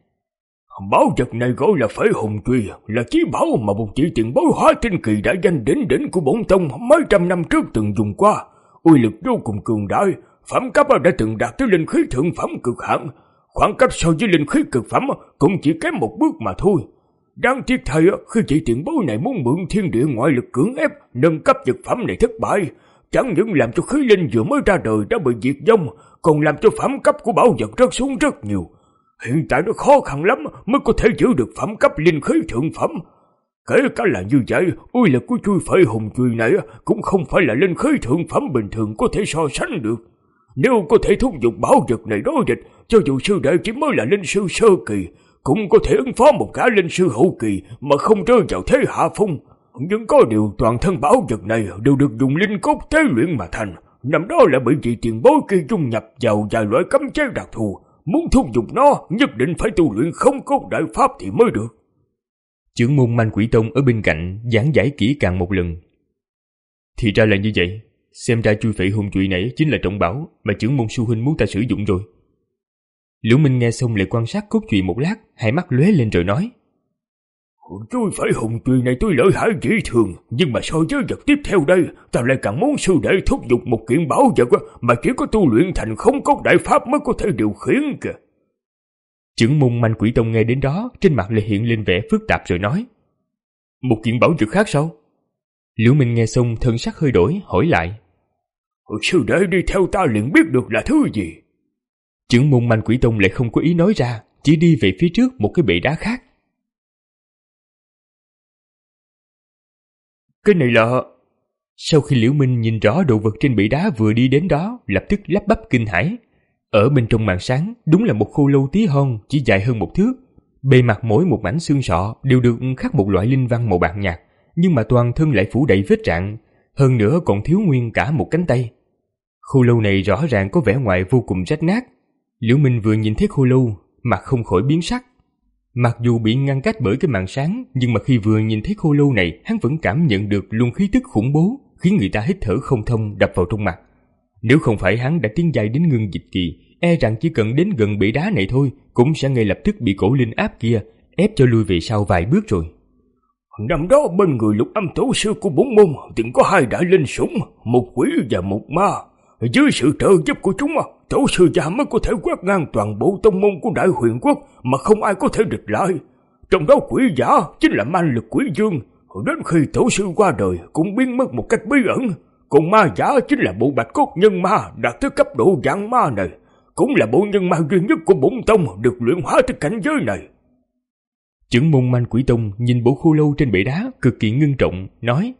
Bảo vật này gọi là Phệ Hồn Chùy, là chí bảo mà một vị tiền bối Hóa Tinh Kỳ đã danh đỉnh đỉnh của bổn tông mấy trăm năm trước từng dùng qua. Uy lực vô cùng cường đại, phẩm cấp đã từng đạt tới linh khí thượng phẩm cực hạn, khoảng cách so với linh khí cực phẩm cũng chỉ kém một bước mà thôi. Đáng tiếc thay khi vị tiền bối này muốn mượn thiên địa ngoại lực cưỡng ép nâng cấp vật phẩm này thất bại, chẳng những làm cho khí linh vừa mới ra đời đã bị diệt vong, còn làm cho phẩm cấp của bảo vật rớt xuống rất nhiều. Hiện tại nó khó khăn lắm mới có thể giữ được phẩm cấp linh khí thượng phẩm. Kể cả là như vậy, uy lực của chui Phệ Hồn Chùy này cũng không phải là linh khí thượng phẩm bình thường có thể so sánh được. Nếu có thể thúc giục bảo vật này đối địch, cho dù sư đệ chỉ mới là linh sư sơ kỳ, cũng có thể ứng phó một cả linh sư hậu kỳ mà không rơi vào thế hạ phong. Nhưng có điều toàn thân bảo vật này đều được dùng linh cốt tế luyện mà thành, nằm đó lại bị vị tiền bối kia dung nhập vào vài loại cấm chế đặc thù. Muốn thúc giục nó nhất định phải tu luyện không cốt đại pháp thì mới được. Chưởng Môn Manh Quỷ Tông ở bên cạnh giảng giải kỹ càng một lần. Thì ra là như vậy, xem ra chui Phệ Hồn Chùy này chính là trọng bảo mà Chưởng Môn sư huynh muốn ta sử dụng rồi. Liễu Minh nghe xong lại quan sát cốt chùy một lát, hai mắt lóe lên rồi nói: Chui Phệ Hồn Chùy này tuy lợi hại dễ thường, nhưng mà so với vật tiếp theo đây, ta lại càng muốn sư đệ thúc giục một kiện bảo vật mà chỉ có tu luyện thành không cốt đại pháp mới có thể điều khiển kìa. Chưởng môn Manh Quỷ Tông nghe đến đó, trên mặt lại hiện lên vẻ phức tạp rồi nói: Một kiện bảo vật khác sao? Liễu Minh nghe xong thân sắc hơi đổi, hỏi lại: Sư đệ đi theo ta liền biết được là thứ gì? Chưởng môn Manh Quỷ Tông lại không có ý nói ra, chỉ đi về phía trước một cái bệ đá khác. Cái này là... Sau khi Liễu Minh nhìn rõ đồ vật trên bệ đá vừa đi đến đó, lập tức lắp bắp kinh hãi. Ở bên trong màn sáng, đúng là một khô lâu tí hon chỉ dài hơn một thước. Bề mặt mỗi một mảnh xương sọ đều được khắc một loại linh văn màu bạc nhạt, nhưng mà toàn thân lại phủ đầy vết rạn, hơn nữa còn thiếu nguyên cả một cánh tay. Khô lâu này rõ ràng có vẻ ngoài vô cùng rách nát. Liễu Minh vừa nhìn thấy khô lâu, mặt không khỏi biến sắc. Mặc dù bị ngăn cách bởi cái màn sáng, nhưng mà khi vừa nhìn thấy khô lâu này, hắn vẫn cảm nhận được luồng khí tức khủng bố, khiến người ta hít thở không thông, đập vào trong mặt. Nếu không phải hắn đã tiến giai đến ngưng dịch kỳ, e rằng chỉ cần đến gần bể đá này thôi, cũng sẽ ngay lập tức bị cổ linh áp kia ép cho lui về sau vài bước rồi. Năm đó bên người Lục Âm tổ sư của bốn môn từng có hai đại linh sủng, một quỷ và một ma. Dưới sự trợ giúp của chúng, tổ sư già mới có thể quét ngang toàn bộ tông môn của Đại Huyền Quốc mà không ai có thể địch lại. Trong đó quỷ giả chính là man lực quỷ dương, đến khi tổ sư qua đời cũng biến mất một cách bí ẩn. Còn ma giả chính là bộ bạch cốt nhân ma đạt tới cấp độ dạng ma này, cũng là bộ nhân ma duy nhất của bổn tông được luyện hóa tới cảnh giới này. Chưởng môn Manh Quỷ Tông nhìn bộ khô lâu trên bệ đá cực kỳ ngưng trọng, nói: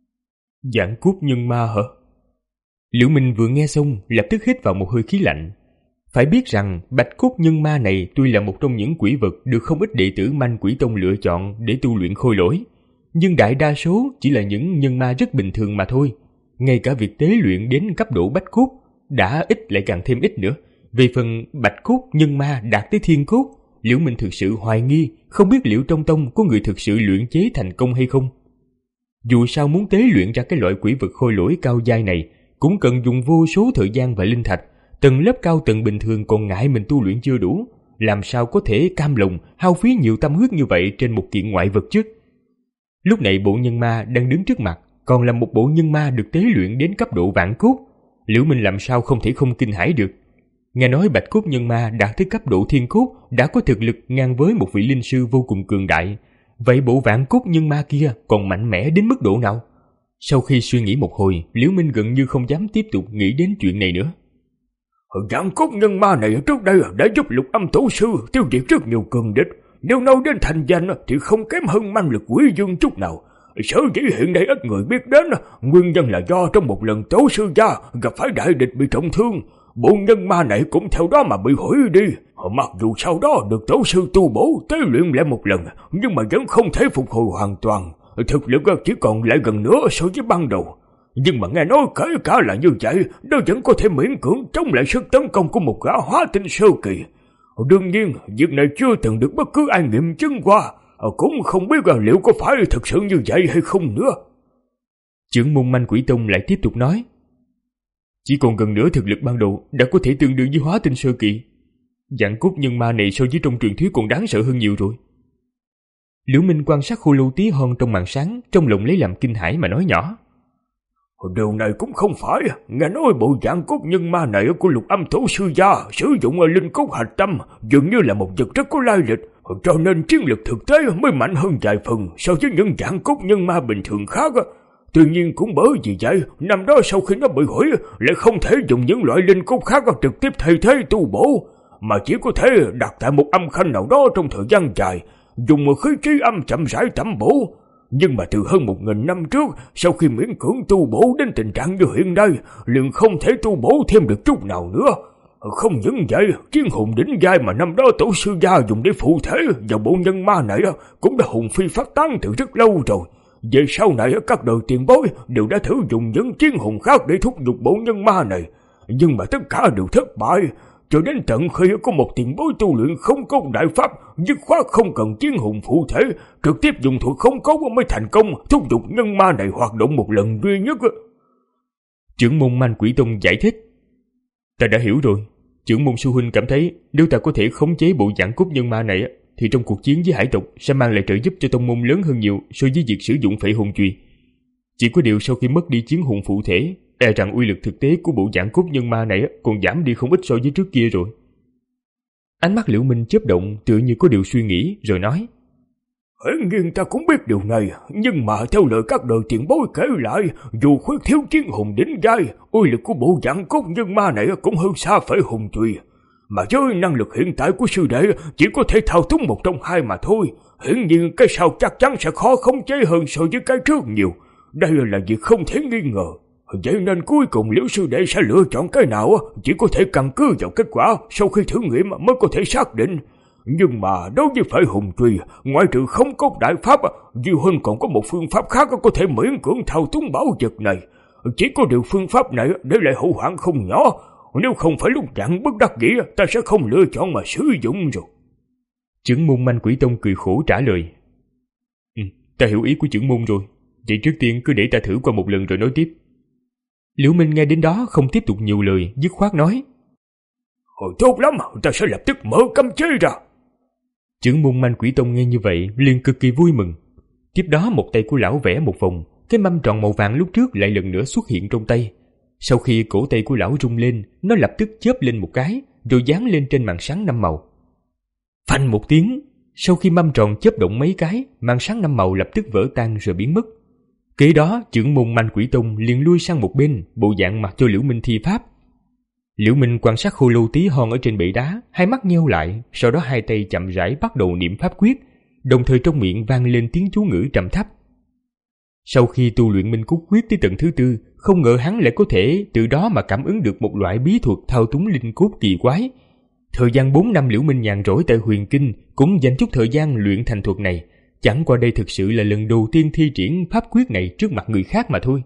Dạng cốt nhân ma hả? Liễu Minh vừa nghe xong lập tức hít vào một hơi khí lạnh. Phải biết rằng bạch cốt nhân ma này tuy là một trong những quỷ vật được không ít đệ tử Manh Quỷ Tông lựa chọn để tu luyện khôi lỗi, nhưng đại đa số chỉ là những nhân ma rất bình thường mà thôi. Ngay cả việc tế luyện đến cấp độ bách cốt đã ít lại càng thêm ít nữa. Về phần bạch cốt nhân ma đạt tới thiên cốt, Liễu Minh thực sự hoài nghi không biết liệu trong tông có người thực sự luyện chế thành công hay không. Dù sao muốn tế luyện ra cái loại quỷ vật khôi lỗi cao giai này cũng cần dùng vô số thời gian và linh thạch. Tầng lớp cao tầng bình thường còn ngại mình tu luyện chưa đủ, làm sao có thể cam lòng hao phí nhiều tâm huyết như vậy trên một kiện ngoại vật chứ. Lúc này bộ nhân ma đang đứng trước mặt còn là một bộ nhân ma được tế luyện đến cấp độ vạn cốt, Liễu Minh làm sao không thể không kinh hãi được. Nghe nói bạch cốt nhân ma đạt tới cấp độ thiên cốt đã có thực lực ngang với một vị linh sư vô cùng cường đại. Vậy bộ vạn cốt nhân ma kia còn mạnh mẽ đến mức độ nào? Sau khi suy nghĩ một hồi, Liễu Minh gần như không dám tiếp tục nghĩ đến chuyện này nữa. Vạn cốt nhân ma này trước đây đã giúp Lục Âm tổ sư tiêu diệt rất nhiều cường địch. Nếu nói đến thành danh thì không kém hơn man lực quỷ dương chút nào. Sở dĩ hiện nay ít người biết đến, nguyên nhân là do trong một lần tổ sư gia gặp phải đại địch bị trọng thương, bộ nhân ma này cũng theo đó mà bị hủy đi. Mặc dù sau đó được tổ sư tu bổ tế luyện lại một lần, nhưng mà vẫn không thể phục hồi hoàn toàn. Thực lực chỉ còn lại gần nửa so với ban đầu. Nhưng mà nghe nói kể cả là như vậy, nó vẫn có thể miễn cưỡng chống lại sức tấn công của một gã hóa tinh sơ kỳ. Đương nhiên, việc này chưa từng được bất cứ ai nghiệm chứng qua, cũng không biết là liệu có phải thực sự như vậy hay không nữa. Chưởng môn Manh Quỷ Tông lại tiếp tục nói: Chỉ còn gần nửa thực lực ban đầu đã có thể tương đương với hóa tinh sơ kỳ. Dạng cốt nhân ma này so với trong truyền thuyết còn đáng sợ hơn nhiều rồi. Liễu Minh quan sát khô lâu tí hon trong màn sáng, trong lòng lấy làm kinh hãi mà nói nhỏ: Điều này cũng không phải, nghe nói bộ dạng cốt nhân ma này của Lục Âm tổ sư gia sử dụng linh cốt hạch tâm dường như là một vật rất có lai lịch, cho nên chiến lực thực tế mới mạnh hơn vài phần so với những dạng cốt nhân ma bình thường khác. Tuy nhiên cũng bởi vì vậy, năm đó sau khi nó bị hủy lại không thể dùng những loại linh cốt khác trực tiếp thay thế tu bổ, mà chỉ có thể đặt tại một âm khanh nào đó trong thời gian dài, dùng một khí trí âm chậm rãi tẩm bổ. Nhưng mà từ hơn một nghìn năm trước, sau khi miễn cưỡng tu bổ đến tình trạng như hiện nay, liền không thể tu bổ thêm được chút nào nữa. Không những vậy, chiến hồn đỉnh giai mà năm đó tổ sư gia dùng để phụ thể vào bộ nhân ma này cũng đã hồn phi phát tán từ rất lâu rồi. Về sau này các đời tiền bối đều đã thử dùng những chiến hồn khác để thúc giục bộ nhân ma này, nhưng mà tất cả đều thất bại. Cho đến tận khi có một tiền bối tu luyện không công đại pháp, dứt khoát không cần chiến hồn phụ thể, trực tiếp dùng thuật không cấu mới thành công thúc giục nhân ma này hoạt động một lần duy nhất. Chưởng môn Manh Quỷ Tông giải thích: Ta đã hiểu rồi. Chưởng môn sư huynh cảm thấy nếu ta có thể khống chế bộ dạng cốt nhân ma này thì trong cuộc chiến với hải tộc sẽ mang lại trợ giúp cho tông môn lớn hơn nhiều so với việc sử dụng phệ hồn chùy. Chỉ có điều sau khi mất đi chiến hồn phụ thể, e rằng uy lực thực tế của bộ dạng cốt nhân ma này còn giảm đi không ít so với trước kia rồi. Ánh mắt Liễu Minh chớp động tựa như có điều suy nghĩ rồi nói: Hiển nhiên ta cũng biết điều này, nhưng mà theo lời các đời tiền bối kể lại, dù khuyết thiếu chiến hùng đỉnh giai, uy lực của bộ dạng cốt nhân ma này cũng hơn xa phải hùng tùy. Mà với năng lực hiện tại của sư đệ chỉ có thể thao túng một trong hai mà thôi. Hiển nhiên cái sau chắc chắn sẽ khó khống chế hơn so với cái trước nhiều. Đây là việc không thể nghi ngờ. Vậy nên cuối cùng Liễu sư đệ sẽ lựa chọn cái nào chỉ có thể căn cứ vào kết quả sau khi thử nghiệm mới có thể xác định. Nhưng mà đối với phải hùng truy, ngoại trừ không cốt đại pháp, Diêu Huynh còn có một phương pháp khác có thể miễn cưỡng thao túng bảo vật này. Chỉ có điều phương pháp này để lại hậu hoạn không nhỏ. Nếu không phải lúc chặn bất đắc dĩ, ta sẽ không lựa chọn mà sử dụng rồi. Trưởng môn Manh Quỷ Tông cười khổ trả lời: Ừ, ta hiểu ý của trưởng môn rồi. Vậy trước tiên cứ để ta thử qua một lần rồi nói tiếp. Liễu Minh nghe đến đó không tiếp tục nhiều lời, dứt khoát nói: Hồi tốt lắm, ta sẽ lập tức mở cấm chế ra. Trưởng môn Manh Quỷ Tông nghe như vậy liền cực kỳ vui mừng. Tiếp đó một tay của lão vẽ một vòng, cái mâm tròn màu vàng lúc trước lại lần nữa xuất hiện trong tay. Sau khi cổ tay của lão rung lên, nó lập tức chớp lên một cái, rồi dán lên trên màn sáng năm màu. Phanh một tiếng, sau khi mâm tròn chớp động mấy cái, màn sáng năm màu lập tức vỡ tan rồi biến mất. Kế đó, trưởng môn Manh Quỷ Tông liền lui sang một bên, bộ dạng mặc cho Liễu Minh thi pháp. Liễu Minh quan sát khô lâu tí hon ở trên bệ đá, hai mắt nheo lại, sau đó hai tay chậm rãi bắt đầu niệm pháp quyết, đồng thời trong miệng vang lên tiếng chú ngữ trầm thấp. Sau khi tu luyện Minh Cốt Quyết tới tầng thứ tư, không ngờ hắn lại có thể từ đó mà cảm ứng được một loại bí thuật thao túng linh cốt kỳ quái. Thời gian bốn năm Liễu Minh nhàn rỗi tại Huyền Kinh cũng dành chút thời gian luyện thành thuật này, chẳng qua đây thực sự là lần đầu tiên thi triển pháp quyết này trước mặt người khác mà thôi.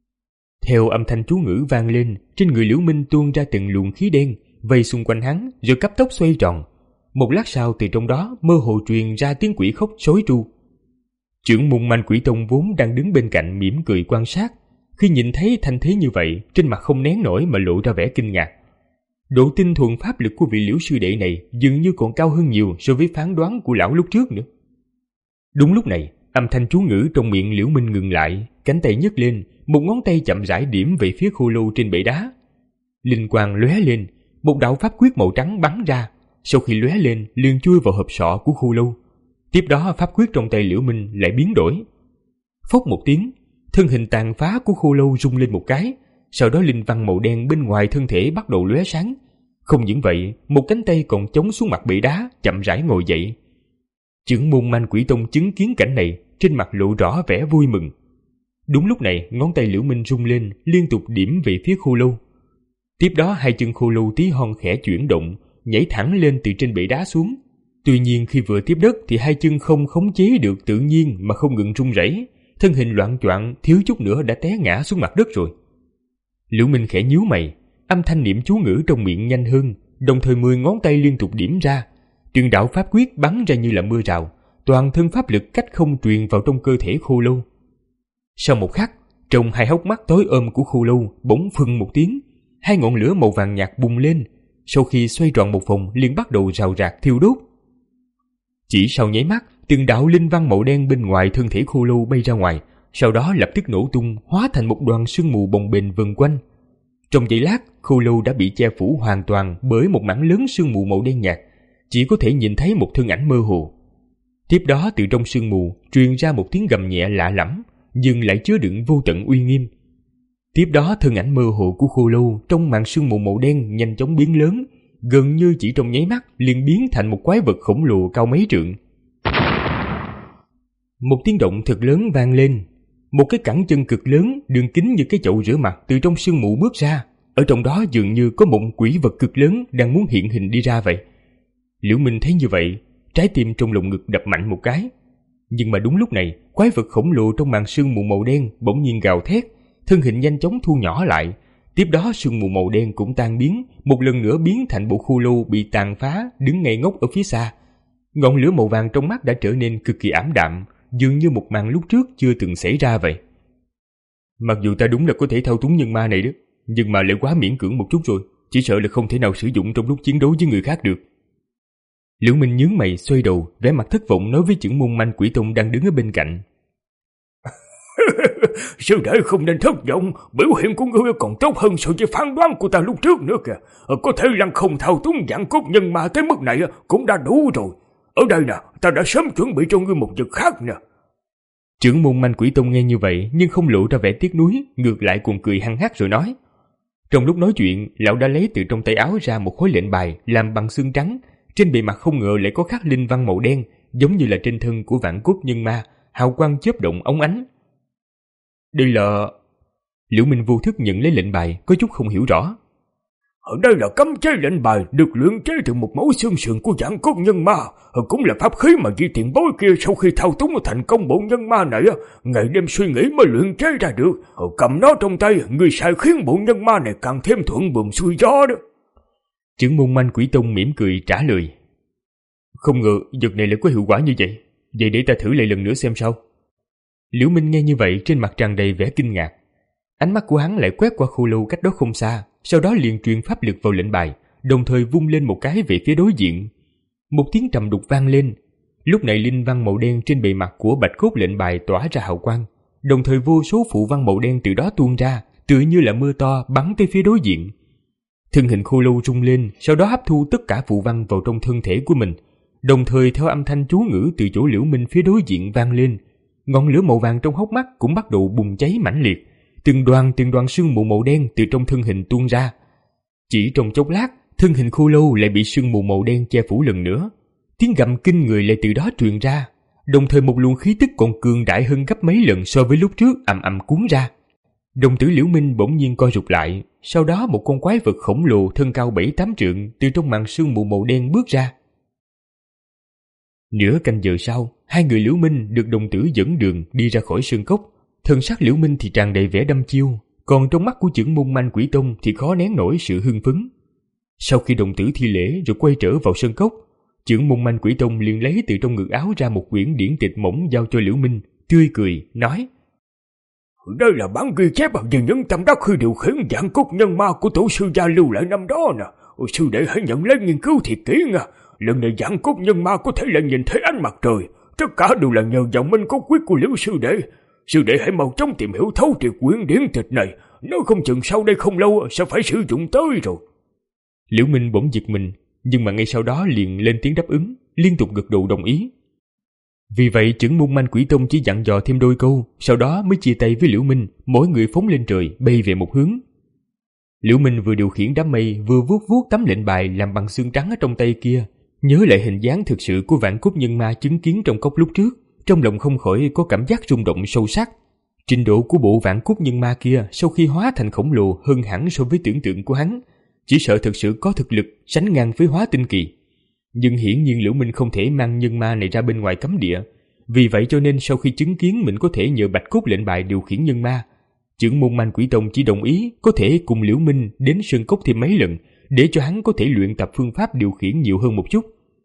Theo âm thanh chú ngữ vang lên, trên người Liễu Minh tuôn ra từng luồng khí đen, vây xung quanh hắn rồi cấp tốc xoay tròn. Một lát sau từ trong đó mơ hồ truyền ra tiếng quỷ khóc sói tru. Trưởng môn Manh Quỷ Tông vốn đang đứng bên cạnh mỉm cười quan sát, khi nhìn thấy thanh thế như vậy, trên mặt không nén nổi mà lộ ra vẻ kinh ngạc. Độ tinh thuần pháp lực của vị Liễu sư đệ này dường như còn cao hơn nhiều so với phán đoán của lão lúc trước nữa. Đúng lúc này, âm thanh chú ngữ trong miệng Liễu Minh ngừng lại, cánh tay nhấc lên, một ngón tay chậm rãi điểm về phía khô lâu trên bệ đá. Linh quang lóe lên, một đạo pháp quyết màu trắng bắn ra, sau khi lóe lên liền chui vào hộp sọ của khô lâu. Tiếp đó pháp quyết trong tay Liễu Minh lại biến đổi. Phốc một tiếng, thân hình tàn phá của khô lâu rung lên một cái, sau đó linh văn màu đen bên ngoài thân thể bắt đầu lóe sáng. Không những vậy, một cánh tay còn chống xuống mặt bệ đá, chậm rãi ngồi dậy. Trưởng môn Manh Quỷ Tông chứng kiến cảnh này, trên mặt lộ rõ vẻ vui mừng. Đúng lúc này, ngón tay Liễu Minh rung lên, liên tục điểm về phía khô lâu. Tiếp đó hai chân khô lâu tí hon khẽ chuyển động, nhảy thẳng lên từ trên bệ đá xuống. Tuy nhiên khi vừa tiếp đất thì hai chân không khống chế được tự nhiên mà không ngừng rung rẩy, thân hình loạng choạng thiếu chút nữa đã té ngã xuống mặt đất rồi. Liễu Minh khẽ nhíu mày, âm thanh niệm chú ngữ trong miệng nhanh hơn, đồng thời mười ngón tay liên tục điểm ra, truyền đạo pháp quyết bắn ra như là mưa rào, toàn thân pháp lực cách không truyền vào trong cơ thể khô lâu. Sau một khắc, trong hai hốc mắt tối ôm của khô lâu bỗng phừng một tiếng, hai ngọn lửa màu vàng nhạt bùng lên, sau khi xoay tròn một vòng liền bắt đầu rào rạc thiêu đốt. Chỉ sau nháy mắt, từng đạo linh văn màu đen bên ngoài thân thể khô lâu bay ra ngoài, sau đó lập tức nổ tung, hóa thành một đoàn sương mù bồng bềnh vần quanh. Trong giây lát, khô lâu đã bị che phủ hoàn toàn bởi một mảng lớn sương mù màu đen nhạt, chỉ có thể nhìn thấy một thân ảnh mơ hồ. Tiếp đó từ trong sương mù truyền ra một tiếng gầm nhẹ lạ lẫm, nhưng lại chứa đựng vô tận uy nghiêm. Tiếp đó thân ảnh mơ hồ của khô lâu trong màn sương mù màu đen nhanh chóng biến lớn, gần như chỉ trong nháy mắt liền biến thành một quái vật khổng lồ cao mấy trượng. Một tiếng động thật lớn vang lên, một cái cẳng chân cực lớn đường kính như cái chậu rửa mặt từ trong sương mù bước ra, ở trong đó dường như có một quỷ vật cực lớn đang muốn hiện hình đi ra vậy. Liễu Minh thấy như vậy, trái tim trong lồng ngực đập mạnh một cái. Nhưng mà đúng lúc này, quái vật khổng lồ trong màn sương mù màu đen bỗng nhiên gào thét, thân hình nhanh chóng thu nhỏ lại. Tiếp đó sương mù màu đen cũng tan biến, một lần nữa biến thành bộ khô lâu bị tàn phá đứng ngây ngốc ở phía xa. Ngọn lửa màu vàng trong mắt đã trở nên cực kỳ ảm đạm, dường như một màn lúc trước chưa từng xảy ra vậy. Mặc dù ta đúng là có thể thao túng nhân ma này đó, nhưng mà lại quá miễn cưỡng một chút rồi, chỉ sợ là không thể nào sử dụng trong lúc chiến đấu với người khác được. Liễu Minh nhướng mày xoay đầu, vẻ mặt thất vọng nói với trưởng môn Manh Quỷ Tông đang đứng ở bên cạnh. Sư đệ không nên thất vọng, biểu hiện của ngươi còn tốt hơn so với phán đoán của ta lúc trước nữa kìa. Có thể lăng không thao túng vạn cốt nhân ma tới mức này cũng đã đủ rồi. Ở đây nè, ta đã sớm chuẩn bị cho ngươi một vật khác nè. Trưởng môn Manh Quỷ Tông nghe như vậy nhưng không lộ ra vẻ tiếc nuối, ngược lại còn cười hăng hắc rồi nói. Trong lúc nói chuyện, lão đã lấy từ trong tay áo ra một khối lệnh bài làm bằng xương trắng, trên bề mặt không ngờ lại có khắc linh văn màu đen, giống như là trên thân của vạn cốt nhân ma, hào quang chớp động óng ánh. Đây là... Liễu Minh vô thức nhận lấy lệnh bài, có chút không hiểu rõ. Ở đây là cấm chế lệnh bài được luyện chế từ một mẫu xương sườn của vạn cốt nhân ma, cũng là pháp khí mà vị tiền bối kia sau khi thao túng thành công bộ nhân ma này, ngày đêm suy nghĩ mới luyện chế ra được. Cầm nó trong tay, người sai khiến bộ nhân ma này càng thêm thuận buồm xuôi gió đó. Trưởng môn Manh Quỷ Tông mỉm cười trả lời. Không ngờ vật này lại có hiệu quả như vậy, vậy để ta thử lại lần nữa xem sao. Liễu Minh nghe như vậy trên mặt tràn đầy vẻ kinh ngạc. Ánh mắt của hắn lại quét qua khô lâu cách đó không xa, sau đó liền truyền pháp lực vào lệnh bài, đồng thời vung lên một cái về phía đối diện. Một tiếng trầm đục vang lên. Lúc này linh văn màu đen trên bề mặt của bạch cốt lệnh bài tỏa ra hào quang, đồng thời vô số phụ văn màu đen từ đó tuôn ra, tựa như là mưa to bắn tới phía đối diện. Thân hình khô lâu rung lên, sau đó hấp thu tất cả phụ văn vào trong thân thể của mình, đồng thời theo âm thanh chú ngữ từ chỗ Liễu Minh phía đối diện vang lên, ngọn lửa màu vàng trong hốc mắt cũng bắt đầu bùng cháy mãnh liệt, từng đoàn từng đoàn sương mù màu đen từ trong thân hình tuôn ra. Chỉ trong chốc lát, thân hình khô lâu lại bị sương mù màu đen che phủ lần nữa, tiếng gầm kinh người lại từ đó truyền ra, đồng thời một luồng khí tức còn cường đại hơn gấp mấy lần so với lúc trước ầm ầm cuốn ra. Đồng tử Liễu Minh bỗng nhiên co rụt lại, sau đó một con quái vật khổng lồ thân cao bảy tám trượng từ trong màn sương mù màu đen bước ra. Nửa canh giờ sau, hai người Liễu Minh được đồng tử dẫn đường đi ra khỏi sơn cốc. Thân sắc Liễu Minh thì tràn đầy vẻ đăm chiêu, còn trong mắt của trưởng môn Manh Quỷ Tông thì khó nén nổi sự hưng phấn. Sau khi đồng tử thi lễ rồi quay trở vào sơn cốc, trưởng môn Manh Quỷ Tông liền lấy từ trong ngực áo ra một quyển điển tịch mỏng giao cho Liễu Minh, tươi cười nói: Đây là bản ghi chép về những tâm đắc khi điều khiển vạn cốt nhân ma của tổ sư gia lưu lại năm đó nè. Sư đệ hãy nhận lấy nghiên cứu thiệt kỹ nha. Lần này vạn cốt nhân ma có thể lại nhìn thấy ánh mặt trời, tất cả đều là nhờ vào minh cốt quyết của Liễu sư đệ. Sư đệ hãy mau chóng tìm hiểu thấu triệt quyển điển tịch này, nếu không chừng sau đây không lâu sẽ phải sử dụng tới rồi. Liễu Minh bỗng giật mình, nhưng mà ngay sau đó liền lên tiếng đáp ứng, liên tục gật đầu đồng ý. Vì vậy trưởng môn Manh Quỷ Tông chỉ dặn dò thêm đôi câu, sau đó mới chia tay với Liễu Minh, mỗi người phóng lên trời bay về một hướng. Liễu Minh vừa điều khiển đám mây vừa vuốt vuốt tấm lệnh bài làm bằng xương trắng ở trong tay kia, nhớ lại hình dáng thực sự của vạn cốt nhân ma chứng kiến trong cốc lúc trước, trong lòng không khỏi có cảm giác rung động sâu sắc. Trình độ của bộ vạn cốt nhân ma kia sau khi hóa thành khổng lồ hơn hẳn so với tưởng tượng của hắn, chỉ sợ thực sự có thực lực sánh ngang với hóa tinh kỳ. Nhưng hiển nhiên Liễu Minh không thể mang nhân ma này ra bên ngoài cấm địa, vì vậy cho nên sau khi chứng kiến mình có thể nhờ bạch cốt lệnh bài điều khiển nhân ma, trưởng môn Manh Quỷ Tông chỉ đồng ý có thể cùng Liễu Minh đến sơn cốc thêm mấy lần, để cho hắn có thể luyện tập phương pháp điều khiển nhiều hơn một chút.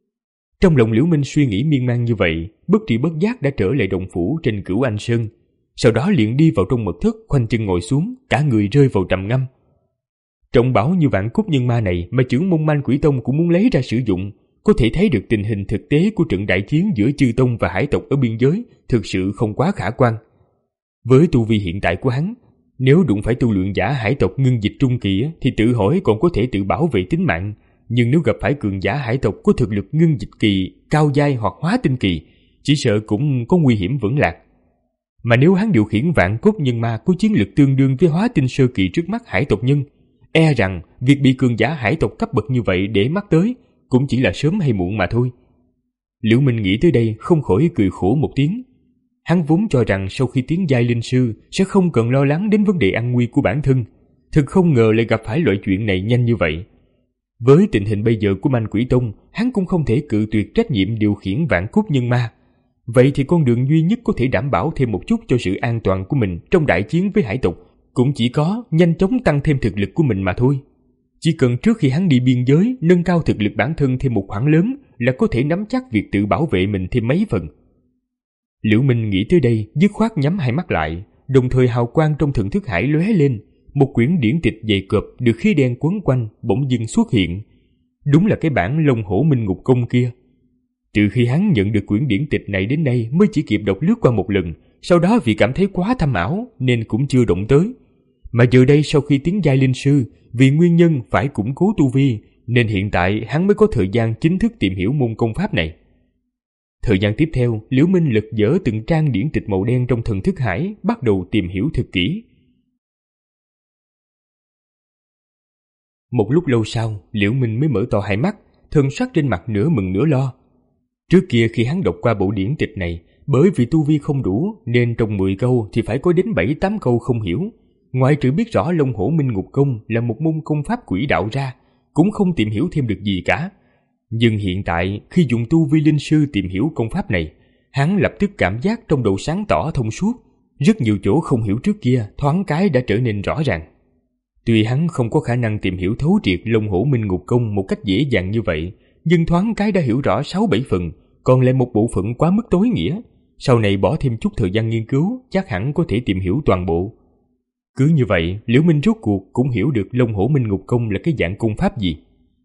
Trong lòng Liễu Minh suy nghĩ miên man như vậy, bất tri bất giác đã trở lại động phủ trên Cửu Anh Sơn, sau đó liền đi vào trong mật thất, khoanh chân ngồi xuống, cả người rơi vào trầm ngâm. Trọng bảo như vạn cốt nhân ma này mà trưởng môn Manh Quỷ Tông cũng muốn lấy ra sử dụng, có thể thấy được tình hình thực tế của trận đại chiến giữa chư tông và hải tộc ở biên giới thực sự không quá khả quan. Với tu vi hiện tại của hắn, nếu đụng phải tu luyện giả hải tộc ngưng dịch trung kỳ thì tự hỏi còn có thể tự bảo vệ tính mạng, nhưng nếu gặp phải cường giả hải tộc có thực lực ngưng dịch kỳ, cao giai hoặc hóa tinh kỳ, chỉ sợ cũng có nguy hiểm vững lạc. Mà nếu hắn điều khiển vạn cốt nhân ma có chiến lực tương đương với hóa tinh sơ kỳ trước mắt hải tộc nhân, e rằng việc bị cường giả hải tộc cấp bậc như vậy để mắt tới cũng chỉ là sớm hay muộn mà thôi. Liễu Minh nghĩ tới đây không khỏi cười khổ một tiếng. Hắn vốn cho rằng sau khi tiến giai linh sư sẽ không cần lo lắng đến vấn đề an nguy của bản thân, thực không ngờ lại gặp phải loại chuyện này nhanh như vậy. Với tình hình bây giờ của Manh Quỷ Tông, hắn cũng không thể cự tuyệt trách nhiệm điều khiển vạn cốt nhân ma. Vậy thì con đường duy nhất có thể đảm bảo thêm một chút cho sự an toàn của mình trong đại chiến với hải tộc cũng chỉ có nhanh chóng tăng thêm thực lực của mình mà thôi. Chỉ cần trước khi hắn đi biên giới nâng cao thực lực bản thân thêm một khoản lớn là có thể nắm chắc việc tự bảo vệ mình thêm mấy phần. Liễu Minh nghĩ tới đây, dứt khoát nhắm hai mắt lại, đồng thời hào quang trong thần thức hải lóe lên, một quyển điển tịch dày cộp được khí đen quấn quanh bỗng dưng xuất hiện. Đúng là cái bản Long Hổ Minh Ngục Công kia. Từ khi hắn nhận được quyển điển tịch này đến nay mới chỉ kịp đọc lướt qua một lần, sau đó vì cảm thấy quá thâm ảo nên cũng chưa động tới. Mà giờ đây sau khi tiến giai linh sư, vì nguyên nhân phải củng cố tu vi, nên hiện tại hắn mới có thời gian chính thức tìm hiểu môn công pháp này. Thời gian tiếp theo, Liễu Minh lật dở từng trang điển tịch màu đen trong thần thức hải, bắt đầu tìm hiểu thật kỹ. Một lúc lâu sau, Liễu Minh mới mở to hai mắt, thần sắc trên mặt nửa mừng nửa lo. Trước kia khi hắn đọc qua bộ điển tịch này, bởi vì tu vi không đủ nên trong mười câu thì phải có đến bảy tám câu không hiểu. Ngoại trừ biết rõ Long Hổ Minh Ngục Công là một môn công pháp quỷ đạo ra, cũng không tìm hiểu thêm được gì cả. Nhưng hiện tại khi dùng tu vi linh sư tìm hiểu công pháp này, hắn lập tức cảm giác trong đầu sáng tỏ thông suốt. Rất nhiều chỗ không hiểu trước kia thoáng cái đã trở nên rõ ràng. Tuy hắn không có khả năng tìm hiểu thấu triệt Long Hổ Minh Ngục Công một cách dễ dàng như vậy, nhưng thoáng cái đã hiểu rõ sáu bảy phần, còn lại một bộ phận quá mức tối nghĩa. Sau này bỏ thêm chút thời gian nghiên cứu, chắc hẳn có thể tìm hiểu toàn bộ. Cứ như vậy, Liễu Minh rốt cuộc cũng hiểu được Long Hổ Minh Ngục Công là cái dạng công pháp gì.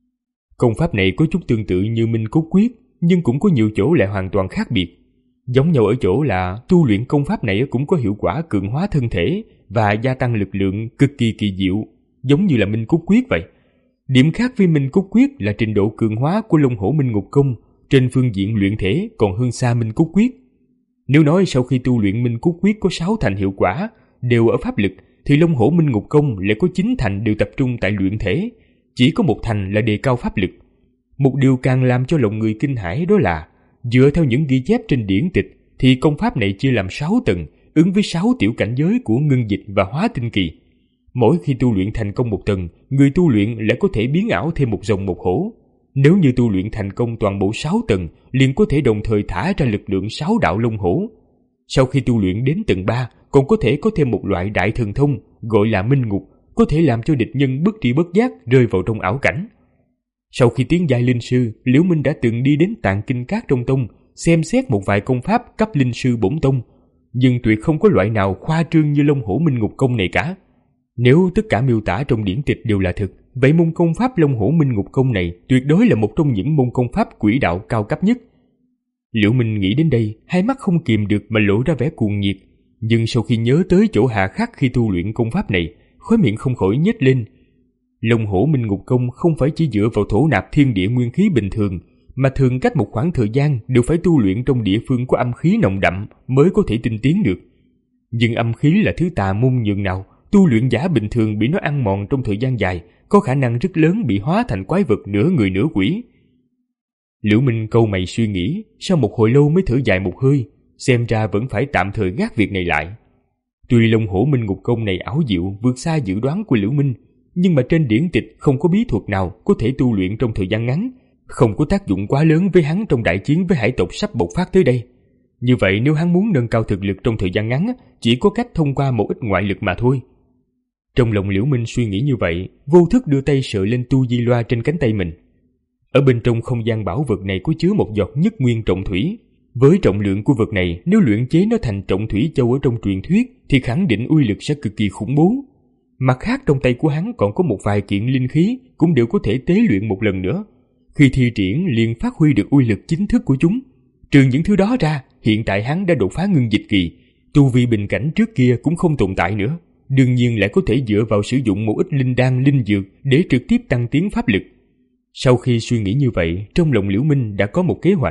Công pháp này có chút tương tự như Minh Cốt Quyết, nhưng cũng có nhiều chỗ lại hoàn toàn khác biệt. Giống nhau ở chỗ là tu luyện công pháp này cũng có hiệu quả cường hóa thân thể và gia tăng lực lượng cực kỳ kỳ diệu, giống như là Minh Cốt Quyết vậy. Điểm khác với Minh Cốt Quyết là trình độ cường hóa của Long Hổ Minh Ngục Công trên phương diện luyện thể còn hơn xa Minh Cốt Quyết. Nếu nói sau khi tu luyện Minh Cốt Quyết có sáu thành hiệu quả đều ở pháp lực, thì Long Hổ Minh Ngục Công lại có chín thành đều tập trung tại luyện thể, chỉ có một thành là đề cao pháp lực. Một điều càng làm cho lòng người kinh hãi đó là, dựa theo những ghi chép trên điển tịch thì công pháp này chia làm sáu tầng, ứng với sáu tiểu cảnh giới của ngưng dịch và hóa tinh kỳ. Mỗi khi tu luyện thành công một tầng, người tu luyện lại có thể biến ảo thêm một rồng một hổ. Nếu như tu luyện thành công toàn bộ sáu tầng, liền có thể đồng thời thả ra lực lượng sáu đạo long hổ. Sau khi tu luyện đến tầng ba, còn có thể có thêm một loại đại thần thông gọi là Minh Ngục, có thể làm cho địch nhân bất tri bất giác rơi vào trong ảo cảnh. Sau khi tiến giai linh sư, Liễu Minh đã từng đi đến Tạng Kinh Các trong tông, xem xét một vài công pháp cấp linh sư bổn tông, nhưng tuyệt không có loại nào khoa trương như Long Hổ Minh Ngục Công này cả. Nếu tất cả miêu tả trong điển tịch đều là thực, vậy môn công pháp Long Hổ Minh Ngục Công này tuyệt đối là một trong những môn công pháp quỷ đạo cao cấp nhất. Liễu Minh nghĩ đến đây, hai mắt không kìm được mà lộ ra vẻ cuồng nhiệt, nhưng sau khi nhớ tới chỗ hà khắc khi tu luyện công pháp này, khóe miệng không khỏi nhếch lên. Long Hổ Minh Ngục Công không phải chỉ dựa vào thổ nạp thiên địa nguyên khí bình thường, mà thường cách một khoảng thời gian đều phải tu luyện trong địa phương có âm khí nồng đậm mới có thể tinh tiến được. Nhưng âm khí là thứ tà môn nhường nào, tu luyện giả bình thường bị nó ăn mòn trong thời gian dài, có khả năng rất lớn bị hóa thành quái vật nửa người nửa quỷ. Liễu Minh cau mày suy nghĩ, sau một hồi lâu mới thở dài một hơi, xem ra vẫn phải tạm thời gác việc này lại. Tuy Long Hổ Minh Ngục Công này ảo diệu vượt xa dự đoán của Liễu Minh, nhưng mà trên điển tịch không có bí thuật nào có thể tu luyện trong thời gian ngắn, không có tác dụng quá lớn với hắn trong đại chiến với hải tộc sắp bộc phát tới đây. Như vậy nếu hắn muốn nâng cao thực lực trong thời gian ngắn, chỉ có cách thông qua một ít ngoại lực mà thôi. Trong lòng Liễu Minh suy nghĩ như vậy, vô thức đưa tay sờ lên tu di loa trên cánh tay mình. Ở bên trong không gian bảo vật này có chứa một giọt nhất nguyên trọng thủy. Với trọng lượng của vật này, nếu luyện chế nó thành trọng thủy châu ở trong truyền thuyết thì khẳng định uy lực sẽ cực kỳ khủng bố. Mặt khác trong tay của hắn còn có một vài kiện linh khí cũng đều có thể tế luyện một lần nữa. Khi thi triển liền phát huy được uy lực chính thức của chúng. Trừ những thứ đó ra, hiện tại hắn đã đột phá ngưng dịch kỳ, tu vi bình cảnh trước kia cũng không tồn tại nữa. Đương nhiên lại có thể dựa vào sử dụng một ít linh đan linh dược để trực tiếp tăng tiến pháp lực. Sau khi suy nghĩ như vậy, trong lòng Liễu Minh đã có một kế hoạch.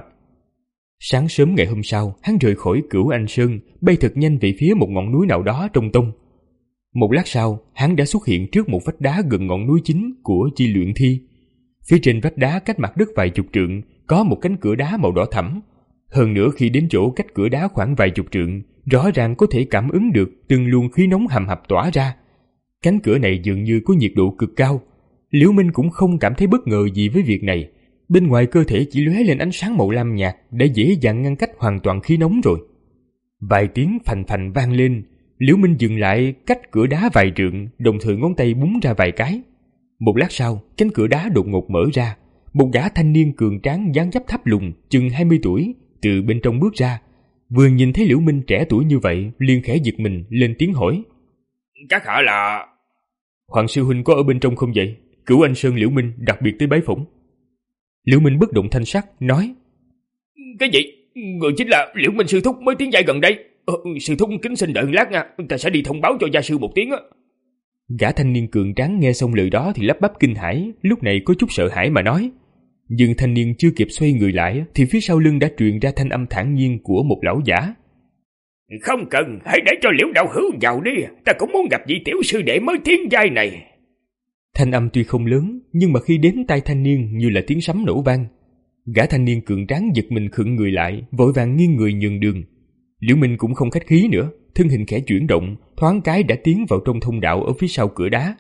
Sáng sớm ngày hôm sau, hắn rời khỏi Cửu Anh Sơn, bay thật nhanh về phía một ngọn núi nào đó trong tông. Một lát sau, hắn đã xuất hiện trước một vách đá gần ngọn núi chính của Chi Luyện Thi. Phía trên vách đá cách mặt đất vài chục trượng, có một cánh cửa đá màu đỏ thẫm. Hơn nữa khi đến chỗ cách cửa đá khoảng vài chục trượng, rõ ràng có thể cảm ứng được từng luồng khí nóng hầm hập tỏa ra. Cánh cửa này dường như có nhiệt độ cực cao. Liễu Minh cũng không cảm thấy bất ngờ gì với việc này. Bên ngoài cơ thể chỉ lóe lên ánh sáng màu lam nhạt đã dễ dàng ngăn cách hoàn toàn khí nóng rồi. Vài tiếng phành phành vang lên, Liễu Minh dừng lại cách cửa đá vài trượng, đồng thời ngón tay búng ra vài cái. Một lát sau, cánh cửa đá đột ngột mở ra. Một gã thanh niên cường tráng dáng dấp thấp lùn, chừng hai mươi tuổi, từ bên trong bước ra. Vừa nhìn thấy Liễu Minh trẻ tuổi như vậy, liền khẽ giật mình lên tiếng hỏi: Các hạ là... Hoàng sư huynh có ở bên trong không vậy? Cửu Anh Sơn Liễu Minh đặc biệt tới bái phỏng. Liễu Minh bất động thanh sắc nói: Cái gì? Người chính là Liễu Minh sư thúc mới tiến giai gần đây. Ờ, sư thúc kính xin đợi lát nha, ta sẽ đi thông báo cho gia sư một tiếng á. Gã thanh niên cường tráng nghe xong lời đó thì lắp bắp kinh hãi, lúc này có chút sợ hãi mà nói. Nhưng thanh niên chưa kịp xoay người lại thì phía sau lưng đã truyền ra thanh âm thản nhiên của một lão giả. Không cần, hãy để cho Liễu đạo hữu vào đi, ta cũng muốn gặp vị tiểu sư đệ mới tiến giai này. Thanh âm tuy không lớn, nhưng mà khi đến tai thanh niên như là tiếng sấm nổ vang. Gã thanh niên cường tráng giật mình khựng người lại, vội vàng nghiêng người nhường đường. Liễu Minh cũng không khách khí nữa, thân hình khẽ chuyển động, thoáng cái đã tiến vào trong thông đạo ở phía sau cửa đá.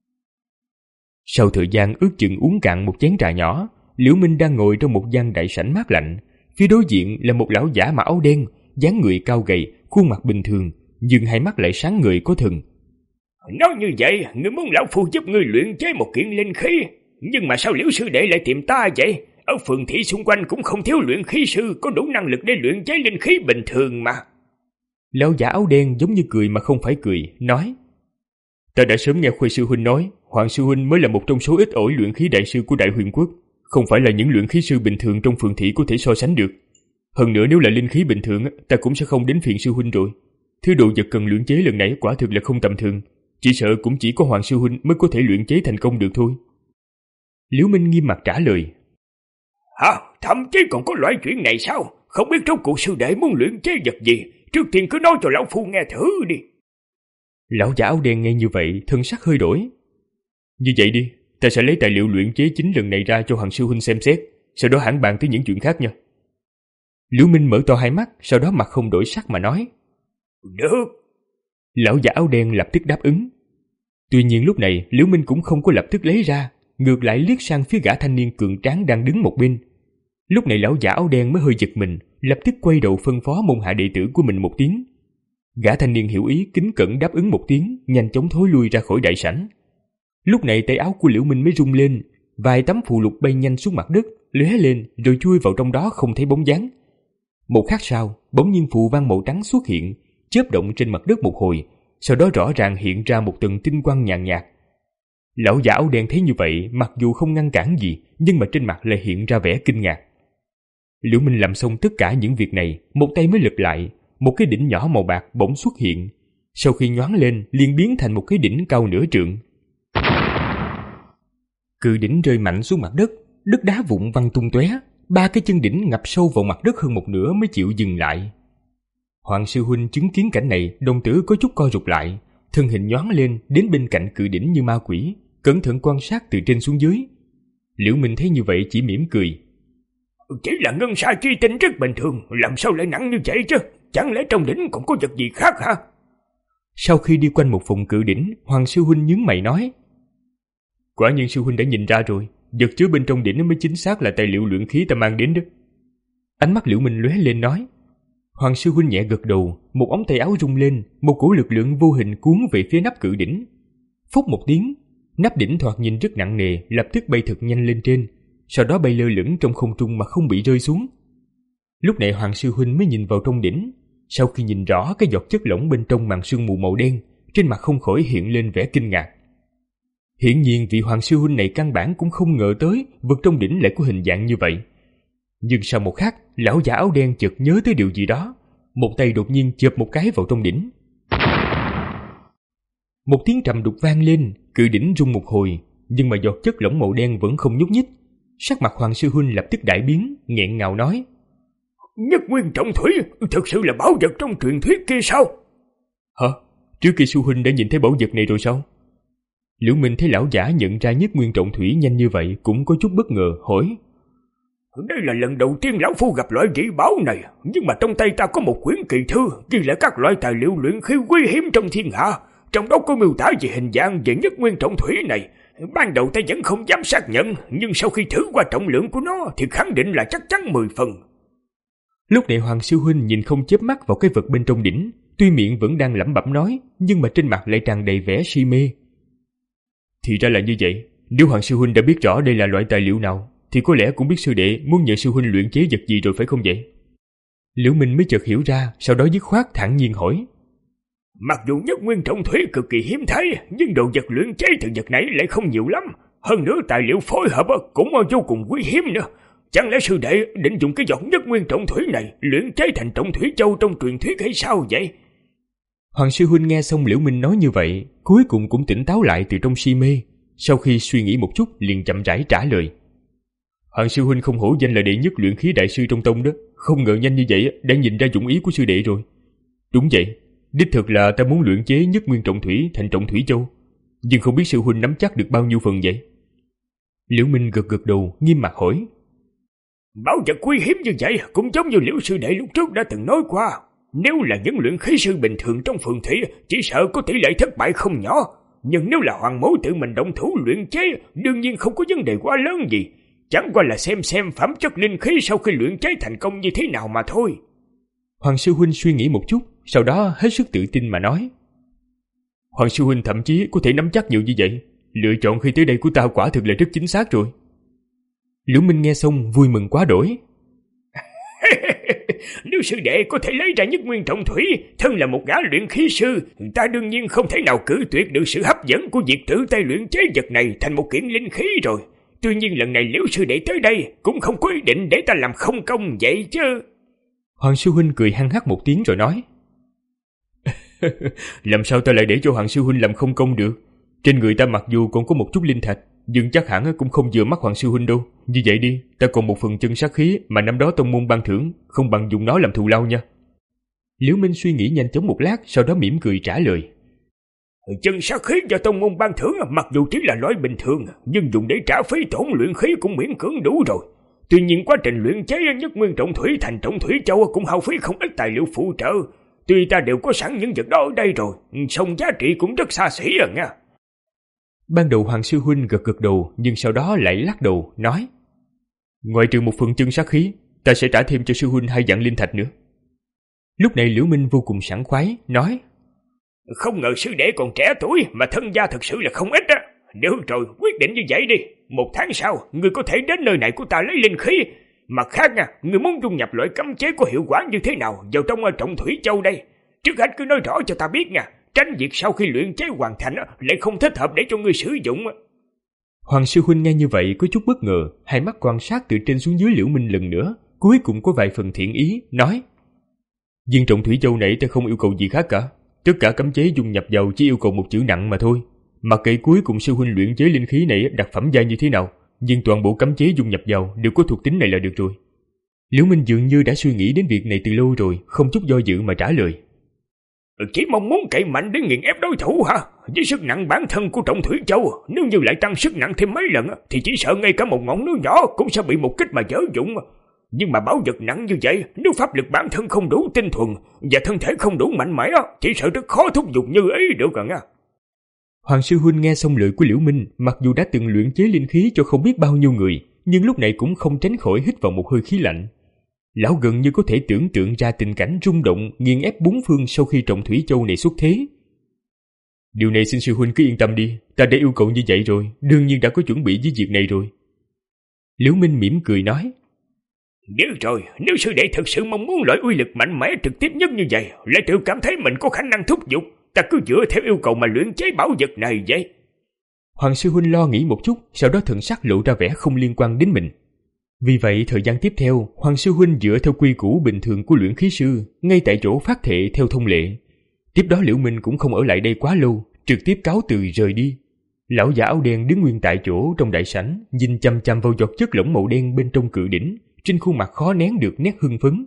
Sau thời gian ước chừng uống cạn một chén trà nhỏ, Liễu Minh đang ngồi trong một gian đại sảnh mát lạnh. Phía đối diện là một lão giả mặc áo đen, dáng người cao gầy, khuôn mặt bình thường, nhưng hai mắt lại sáng ngời có thần. Nói như vậy, ngươi muốn lão phu giúp ngươi luyện chế một kiện linh khí, nhưng mà sao Liễu sư đệ lại tìm ta vậy? Ở phường thị xung quanh cũng không thiếu luyện khí sư có đủ năng lực để luyện chế linh khí bình thường mà. Lão giả áo đen giống như cười mà không phải cười, nói: Ta đã sớm nghe Khuê sư huynh nói, Hoàng sư huynh mới là một trong số ít ỏi luyện khí đại sư của Đại Huyền Quốc, không phải là những luyện khí sư bình thường trong phường thị có thể so sánh được. Hơn nữa nếu là linh khí bình thường, ta cũng sẽ không đến phiền sư huynh rồi. Thứ đồ vật cần luyện chế lần này quả thực là không tầm thường, chỉ sợ cũng chỉ có Hoàng sư huynh mới có thể luyện chế thành công được thôi. Liễu Minh nghiêm mặt trả lời: Hả? Thậm chí còn có loại chuyện này sao? Không biết rốt cuộc sư đệ muốn luyện chế vật gì, trước tiên cứ nói cho lão phu nghe thử đi. Lão giả áo đen nghe như vậy, thân sắc hơi đổi. Như vậy đi, ta sẽ lấy tài liệu luyện chế chính lần này ra cho Hoàng sư huynh xem xét, sau đó hãng bàn tới những chuyện khác nha. Liễu Minh mở to hai mắt, sau đó mặt không đổi sắc mà nói: Được. Lão giả áo đen lập tức đáp ứng. Tuy nhiên lúc này Liễu Minh cũng không có lập tức lấy ra, ngược lại liếc sang phía gã thanh niên cường tráng đang đứng một bên. Lúc này lão giả áo đen mới hơi giật mình, lập tức quay đầu phân phó môn hạ đệ tử của mình một tiếng. Gã thanh niên hiểu ý kính cẩn đáp ứng một tiếng, nhanh chóng thối lui ra khỏi đại sảnh. Lúc này tay áo của Liễu Minh mới rung lên, vài tấm phù lục bay nhanh xuống mặt đất, lóe lên rồi chui vào trong đó không thấy bóng dáng. Một khắc sau, bỗng nhiên phù văn màu trắng xuất hiện, chớp động trên mặt đất một hồi, sau đó rõ ràng hiện ra một tầng tinh quang nhàn nhạt. Lão giả áo đen thấy như vậy, mặc dù không ngăn cản gì, nhưng mà trên mặt lại hiện ra vẻ kinh ngạc. Liễu Minh làm xong tất cả những việc này, một tay mới lật lại, một cái đỉnh nhỏ màu bạc bỗng xuất hiện, sau khi nhoáng lên liền biến thành một cái đỉnh cao nửa trượng. Cự đỉnh rơi mạnh xuống mặt đất, đất đá vụn văng tung tóe, ba cái chân đỉnh ngập sâu vào mặt đất hơn một nửa mới chịu dừng lại. Hoàng sư huynh chứng kiến cảnh này, đồng tử có chút co rụt lại, thân hình nhoáng lên đến bên cạnh cự đỉnh như ma quỷ, cẩn thận quan sát từ trên xuống dưới. Liễu Minh thấy như vậy chỉ mỉm cười. Chỉ là ngân sa chi tinh rất bình thường, làm sao lại nặng như vậy chứ? Chẳng lẽ trong đỉnh còn có vật gì khác hả? Sau khi đi quanh một vòng cự đỉnh, Hoàng sư huynh nhướng mày nói: Quả nhiên sư huynh đã nhìn ra rồi, vật chứa bên trong đỉnh mới chính xác là tài liệu luyện khí ta mang đến đó. Ánh mắt Liễu Minh lóe lên nói. Hoàng sư huynh nhẹ gật đầu, một ống tay áo rung lên, một cổ lực lượng vô hình cuốn về phía nắp cự đỉnh. Phốc một tiếng, nắp đỉnh thoạt nhìn rất nặng nề, lập tức bay thật nhanh lên trên, sau đó bay lơ lửng trong không trung mà không bị rơi xuống. Lúc này Hoàng sư huynh mới nhìn vào trong đỉnh, sau khi nhìn rõ cái giọt chất lỏng bên trong màn sương mù màu đen, trên mặt không khỏi hiện lên vẻ kinh ngạc. Hiển nhiên vị Hoàng sư huynh này căn bản cũng không ngờ tới vật trong đỉnh lại có hình dạng như vậy. Nhưng sau một khắc, lão giả áo đen chợt nhớ tới điều gì đó, một tay đột nhiên chộp một cái vào trong đỉnh. Một tiếng trầm đục vang lên, cự đỉnh rung một hồi, nhưng mà giọt chất lỏng màu đen vẫn không nhúc nhích. Sắc mặt Hoàng sư huynh lập tức đại biến, nghẹn ngào nói: Nhất nguyên trọng thủy, thực sự là bảo vật trong truyền thuyết kia sao? Hả? Trước kia sư huynh đã nhìn thấy bảo vật này rồi sao? Liễu Minh thấy lão giả nhận ra nhất nguyên trọng thủy nhanh như vậy cũng có chút bất ngờ, hỏi: Đây là lần đầu tiên lão phu gặp loại dị bảo này, nhưng mà trong tay ta có một quyển kỳ thư ghi lại các loại tài liệu luyện khí quý hiếm trong thiên hạ, trong đó có miêu tả về hình dạng về nhất nguyên trọng thủy này. Ban đầu ta vẫn không dám xác nhận, nhưng sau khi thử qua trọng lượng của nó thì khẳng định là chắc chắn mười phần. Lúc này Hoàng sư huynh nhìn không chớp mắt vào cái vật bên trong đỉnh, tuy miệng vẫn đang lẩm bẩm nói, nhưng mà trên mặt lại tràn đầy vẻ si mê. Thì ra là như vậy, nếu Hoàng sư huynh đã biết rõ đây là loại tài liệu nào, thì có lẽ cũng biết sư đệ muốn nhờ sư huynh luyện chế vật gì rồi phải không vậy? Liễu Minh mới chợt hiểu ra, sau đó dứt khoát thản nhiên hỏi: Mặc dù nhất nguyên trọng thủy cực kỳ hiếm thấy, nhưng đồ vật luyện chế từ vật này lại không nhiều lắm. Hơn nữa tài liệu phối hợp cũng vô cùng quý hiếm nữa. Chẳng lẽ sư đệ định dùng cái giọt nhất nguyên trọng thủy này luyện chế thành trọng thủy châu trong truyền thuyết hay sao vậy? Hoàng sư huynh nghe xong Liễu Minh nói như vậy, cuối cùng cũng tỉnh táo lại từ trong si mê. Sau khi suy nghĩ một chút liền chậm rãi trả lời. Hoàng sư huynh không hổ danh là đệ nhất luyện khí đại sư trong tông đó, không ngờ nhanh như vậy đã nhìn ra dụng ý của sư đệ rồi. Đúng vậy, đích thực là ta muốn luyện chế nhất nguyên trọng thủy thành trọng thủy châu, nhưng không biết sư huynh nắm chắc được bao nhiêu phần vậy? Liễu Minh gật gật đầu, nghiêm mặt hỏi. Bảo vật quý hiếm như vậy cũng giống như Liễu sư đệ lúc trước đã từng nói qua, nếu là những luyện khí sư bình thường trong phường thị chỉ sợ có tỷ lệ thất bại không nhỏ, nhưng nếu là hoàng mẫu tự mình động thủ luyện chế đương nhiên không có vấn đề quá lớn gì, chẳng qua là xem xem phẩm chất linh khí sau khi luyện chế thành công như thế nào mà thôi. Hoàng sư huynh suy nghĩ một chút, sau đó hết sức tự tin mà nói. Hoàng sư huynh thậm chí có thể nắm chắc nhiều như vậy, lựa chọn khi tới đây của ta quả thực là rất chính xác rồi. Liễu Minh nghe xong vui mừng quá đổi. Nếu sư đệ có thể lấy ra nhất nguyên trọng thủy, thân là một gã luyện khí sư, ta đương nhiên không thể nào cử tuyệt được sự hấp dẫn của việc tự tay luyện chế vật này thành một kiện linh khí rồi. Tuy nhiên lần này Liễu sư đệ tới đây cũng không có ý định để ta làm không công vậy chứ. Hoàng sư huynh cười hăng hắc một tiếng rồi nói. Làm sao ta lại để cho Hoàng sư huynh làm không công được? Trên người ta mặc dù còn có một chút linh thạch, nhưng chắc hẳn cũng không vừa mắt Hoàng sư huynh đâu. Như vậy đi, ta còn một phần chân sát khí mà năm đó tông môn ban thưởng, không bằng dùng nó làm thù lao nha. Liễu Minh suy nghĩ nhanh chóng một lát, sau đó mỉm cười trả lời. Chân sát khí do tông môn ban thưởng mặc dù chỉ là loại bình thường, nhưng dùng để trả phí tổn luyện khí cũng miễn cưỡng đủ rồi. Tuy nhiên quá trình luyện chế nhất nguyên trọng thủy thành trọng thủy châu cũng hao phí không ít tài liệu phụ trợ. Tuy ta đều có sẵn những vật đó ở đây rồi, song giá trị cũng rất xa xỉ à nha. Ban đầu Hoàng sư huynh gật gật đầu, nhưng sau đó lại lắc đầu, nói. Ngoại trừ một phần chân sát khí, ta sẽ trả thêm cho sư huynh hai vạn linh thạch nữa. Lúc này Liễu Minh vô cùng sảng khoái, nói. Không ngờ sư đệ còn trẻ tuổi mà thân gia thật sự là không ít á. Được rồi, quyết định như vậy đi. Một tháng sau, ngươi có thể đến nơi này của ta lấy linh khí. Mặt khác nha, ngươi muốn dung nhập loại cấm chế có hiệu quả như thế nào vào trong trọng thủy châu đây? Trước hết cứ nói rõ cho ta biết nha, tránh việc sau khi luyện chế hoàn thành lại không thích hợp để cho ngươi sử dụng. Hoàng sư huynh nghe như vậy có chút bất ngờ, hai mắt quan sát từ trên xuống dưới Liễu Minh lần nữa, cuối cùng có vài phần thiện ý, nói. Viên trọng thủy châu này ta không yêu cầu gì khác cả. Tất cả cấm chế dung nhập vào chỉ yêu cầu một chữ nặng mà thôi. Mặc kệ cuối cùng sư huynh luyện chế linh khí này đặt phẩm giai như thế nào, nhưng toàn bộ cấm chế dung nhập vào đều có thuộc tính này là được rồi. Liễu Minh dường như đã suy nghĩ đến việc này từ lâu rồi, không chút do dự mà trả lời. Chỉ mong muốn cậy mạnh để nghiền ép đối thủ hả? Với sức nặng bản thân của trọng thủy châu, nếu như lại tăng sức nặng thêm mấy lần thì chỉ sợ ngay cả một ngọn núi nhỏ cũng sẽ bị một kích mà dở dụng. Nhưng mà bảo vật nặng như vậy, nếu pháp lực bản thân không đủ tinh thuần và thân thể không đủ mạnh mẽ, chỉ sợ rất khó thúc giục như ý được à nha. Hoàng sư huynh nghe xong lời của Liễu Minh, mặc dù đã từng luyện chế linh khí cho không biết bao nhiêu người, nhưng lúc này cũng không tránh khỏi hít vào một hơi khí lạnh. Lão gần như có thể tưởng tượng ra tình cảnh rung động nghiền ép bốn phương sau khi trọng thủy châu này xuất thế. Điều này xin sư huynh cứ yên tâm đi, ta đã yêu cầu như vậy rồi, đương nhiên đã có chuẩn bị với việc này rồi. Liễu Minh mỉm cười nói. Nếu rồi, nếu sư đệ thực sự mong muốn loại uy lực mạnh mẽ trực tiếp nhất như vậy, lại tự cảm thấy mình có khả năng thúc giục, ta cứ dựa theo yêu cầu mà luyện chế bảo vật này vậy. Hoàng sư huynh lo nghĩ một chút, sau đó thần sắc lộ ra vẻ không liên quan đến mình. Vì vậy thời gian tiếp theo, Hoàng sư huynh dựa theo quy củ bình thường của luyện khí sư, ngay tại chỗ phát thệ theo thông lệ. Tiếp đó Liễu Minh cũng không ở lại đây quá lâu, trực tiếp cáo từ rời đi. Lão giả áo đen đứng nguyên tại chỗ trong đại sảnh, nhìn chăm chăm vào giọt chất lỏng màu đen bên trong cự đỉnh, trên khuôn mặt khó nén được nét hưng phấn.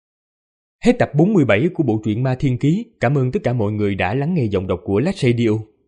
Hết tập bốn mươi bảy của bộ truyện Ma Thiên Ký. Cảm ơn tất cả mọi người đã lắng nghe giọng đọc của Lách Radio.